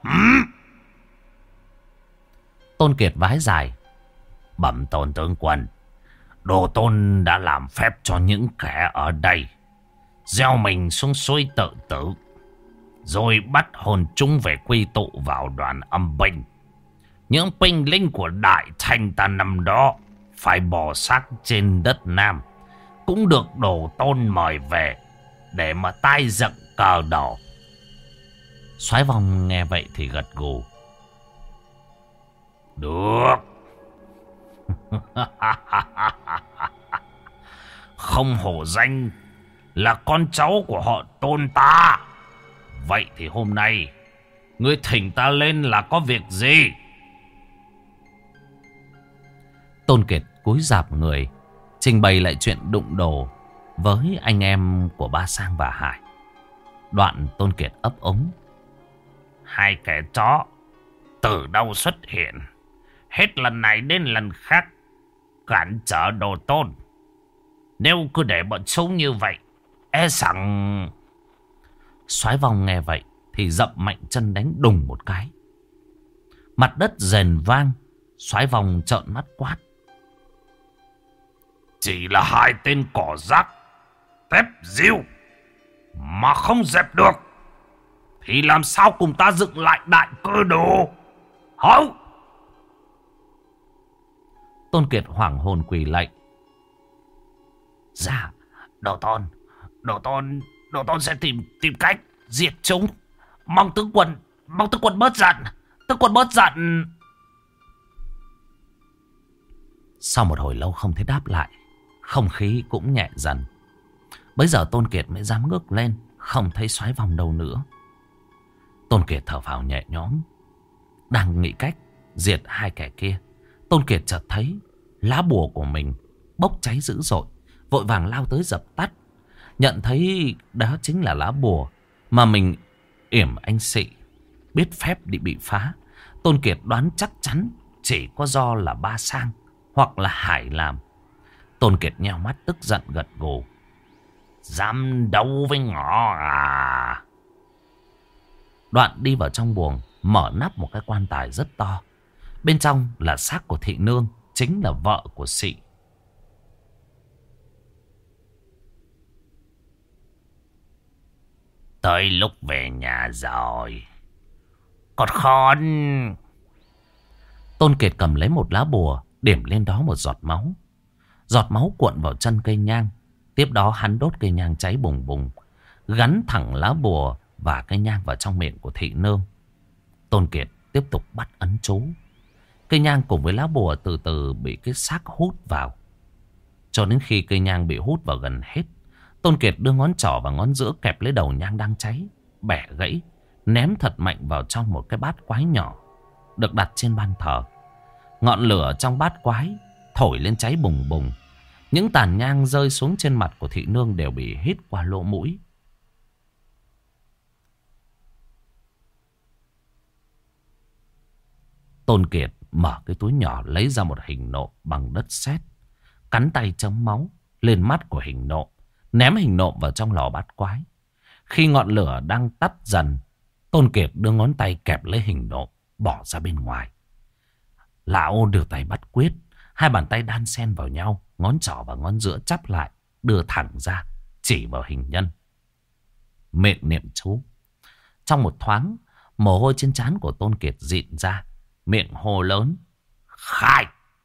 Tôn Kiệt vái dài. Bẩm Tôn tướng quân, Đồ Tôn đã làm phép cho những kẻ ở đây gieo mình xuống suối tự tử, rồi bắt hồn chúng về quy tụ vào đoàn âm binh. Những binh lính của Đại Thanh ta năm đó phải bỏ xác trên đất Nam cũng được Đồ Tôn mời về để mà tai dựng cờ đỏ. Soái Vong nghe vậy thì gật gù. Được. Không hổ danh là con cháu của họ Tôn ta. Vậy thì hôm nay ngươi thỉnh ta lên là có việc gì? Tôn Kiệt cúi rạp người, trình bày lại chuyện đụng đồ với anh em của Ba Sang và Hải. Đoạn Tôn Kiệt ấp ống. Hai kẻ chó từ đâu xuất hiện, hết lần này đến lần khác cản trở Đồ Tôn. Nếu cứ để bọn chúng như vậy, e rằng... Soái Vong nghe vậy thì dậm mạnh chân đánh đùng một cái. Mặt đất rền vang. Soái Vong trợn mắt quát. Chỉ là hai tên cỏ rác tép diêu mà không dẹp được thì làm sao cùng ta dựng lại đại cơ đồ? Hấu! Tôn Kiệt hoảng hồn quỳ lạy. Dạ, Đồ Tôn sẽ tìm cách diệt chúng. Mong tướng quân bớt giận. Tướng quân bớt giận. Sau một hồi lâu không thấy đáp lại, không khí cũng nhẹ dần. Bấy giờ Tôn Kiệt mới dám ngước lên, không thấy Soái Vong đâu nữa. Tôn Kiệt thở phào nhẹ nhõm, đang nghĩ cách diệt hai kẻ kia. Tôn Kiệt chợt thấy lá bùa của mình bốc cháy dữ dội, vội vàng lao tới dập tắt. Nhận thấy đó chính là lá bùa mà mình yểm anh Sị biết phép bị phá. Tôn Kiệt đoán chắc chắn chỉ có do là Ba Sang hoặc là Hải làm. Tôn Kiệt nheo mắt tức giận gật gù. Dám đấu với ngõ à? Đoạn đi vào trong buồng, mở nắp một cái quan tài rất to. Bên trong là xác của Thị Nương, chính là vợ của Sị. Tới lúc về nhà rồi. Còn khốn! Tôn Kiệt cầm lấy một lá bùa, điểm lên đó một giọt máu. Giọt máu cuộn vào chân cây nhang. Tiếp đó hắn đốt cây nhang cháy bùng bùng, gắn thẳng lá bùa và cây nhang vào trong miệng của Thị Nương. Tôn Kiệt tiếp tục bắt ấn chú. Cây nhang cùng với lá bùa từ từ bị cái xác hút vào. Cho đến khi cây nhang bị hút vào gần hết, Tôn Kiệt đưa ngón trỏ và ngón giữa kẹp lấy đầu nhang đang cháy, bẻ gãy, ném thật mạnh vào trong một cái bát quái nhỏ được đặt trên ban thờ. Ngọn lửa trong bát quái thổi lên cháy bùng bùng. Những tàn nhang rơi xuống trên mặt của Thị Nương đều bị hít qua lỗ mũi. Tôn Kiệt mở cái túi nhỏ lấy ra một hình nộm bằng đất sét, cắn tay chấm máu lên mắt của hình nộm, ném hình nộm vào trong lò bát quái. Khi ngọn lửa đang tắt dần, Tôn Kiệt đưa ngón tay kẹp lấy hình nộm, bỏ ra bên ngoài. Lão đưa tay bắt quyết, hai bàn tay đan xen vào nhau, ngón trỏ và ngón giữa chắp lại, đưa thẳng ra, chỉ vào hình nhân. Miệng niệm chú. Trong một thoáng, mồ hôi trên trán của Tôn Kiệt rịn ra, miệng hô lớn. Khai!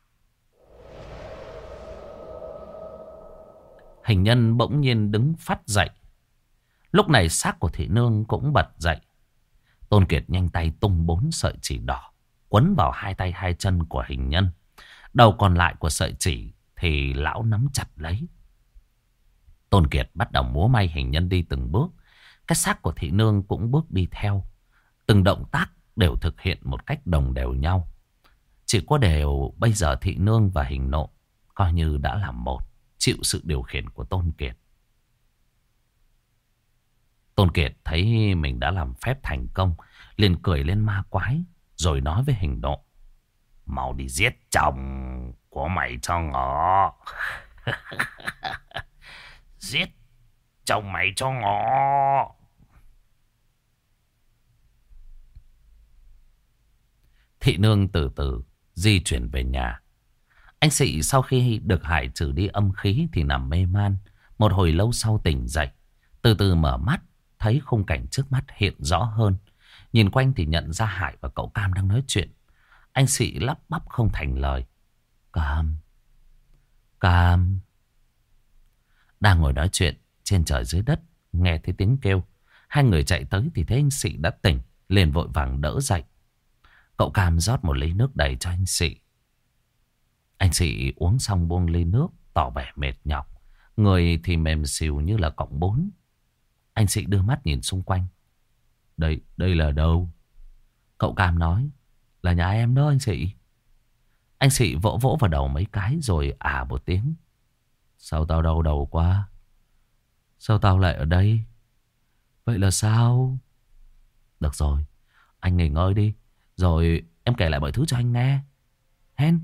Hình nhân bỗng nhiên đứng phắt dậy. Lúc này xác của Thị Nương cũng bật dậy. Tôn Kiệt nhanh tay tung 4 sợi chỉ đỏ, quấn vào hai tay hai chân của hình nhân. Đầu còn lại của sợi chỉ thì lão nắm chặt lấy. Tôn Kiệt bắt đầu múa may hình nhân đi từng bước. Cái xác của thị nương cũng bước đi theo. Từng động tác đều thực hiện một cách đồng đều nhau. Chỉ có điều bây giờ thị nương và hình nộ coi như đã là một, chịu sự điều khiển của Tôn Kiệt. Tôn Kiệt thấy mình đã làm phép thành công, liền cười lên ma quái, rồi nói với hình nộ: mau đi giết chồng của mày cho ngỏ. Giết chồng mày cho ngỏ. Thị nương từ từ di chuyển về nhà. Anh Sị sau khi được Hải trừ đi âm khí thì nằm mê man. Một hồi lâu sau tỉnh dậy, từ từ mở mắt, thấy khung cảnh trước mắt hiện rõ hơn. Nhìn quanh thì nhận ra Hải và cậu Cam đang nói chuyện. Anh Sị lắp bắp không thành lời. Cam, Cam. Đang ngồi nói chuyện trên trời dưới đất, nghe thấy tiếng kêu. Hai người chạy tới thì thấy anh Sị đã tỉnh, liền vội vàng đỡ dậy. Cậu Cam rót một ly nước đầy cho anh Sị. Anh Sị uống xong buông ly nước, tỏ vẻ mệt nhọc. Người thì mềm xìu như là cọng bún. Anh Sị đưa mắt nhìn xung quanh. Đây là đâu? Cậu Cam nói: là nhà em đó anh Sị. Anh Sị vỗ vỗ vào đầu mấy cái rồi một tiếng. Sao tao đau đầu quá? Sao tao lại ở đây? Vậy là sao? Được rồi, anh nghỉ ngơi đi, rồi em kể lại mọi thứ cho anh nghe. Hen.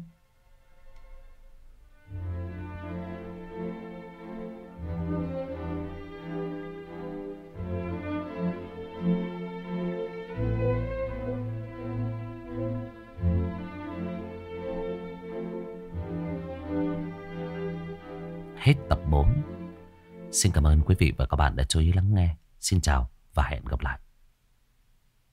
Hết tập 4. Xin cảm ơn quý vị và các bạn đã chú ý lắng nghe. Xin chào và hẹn gặp lại.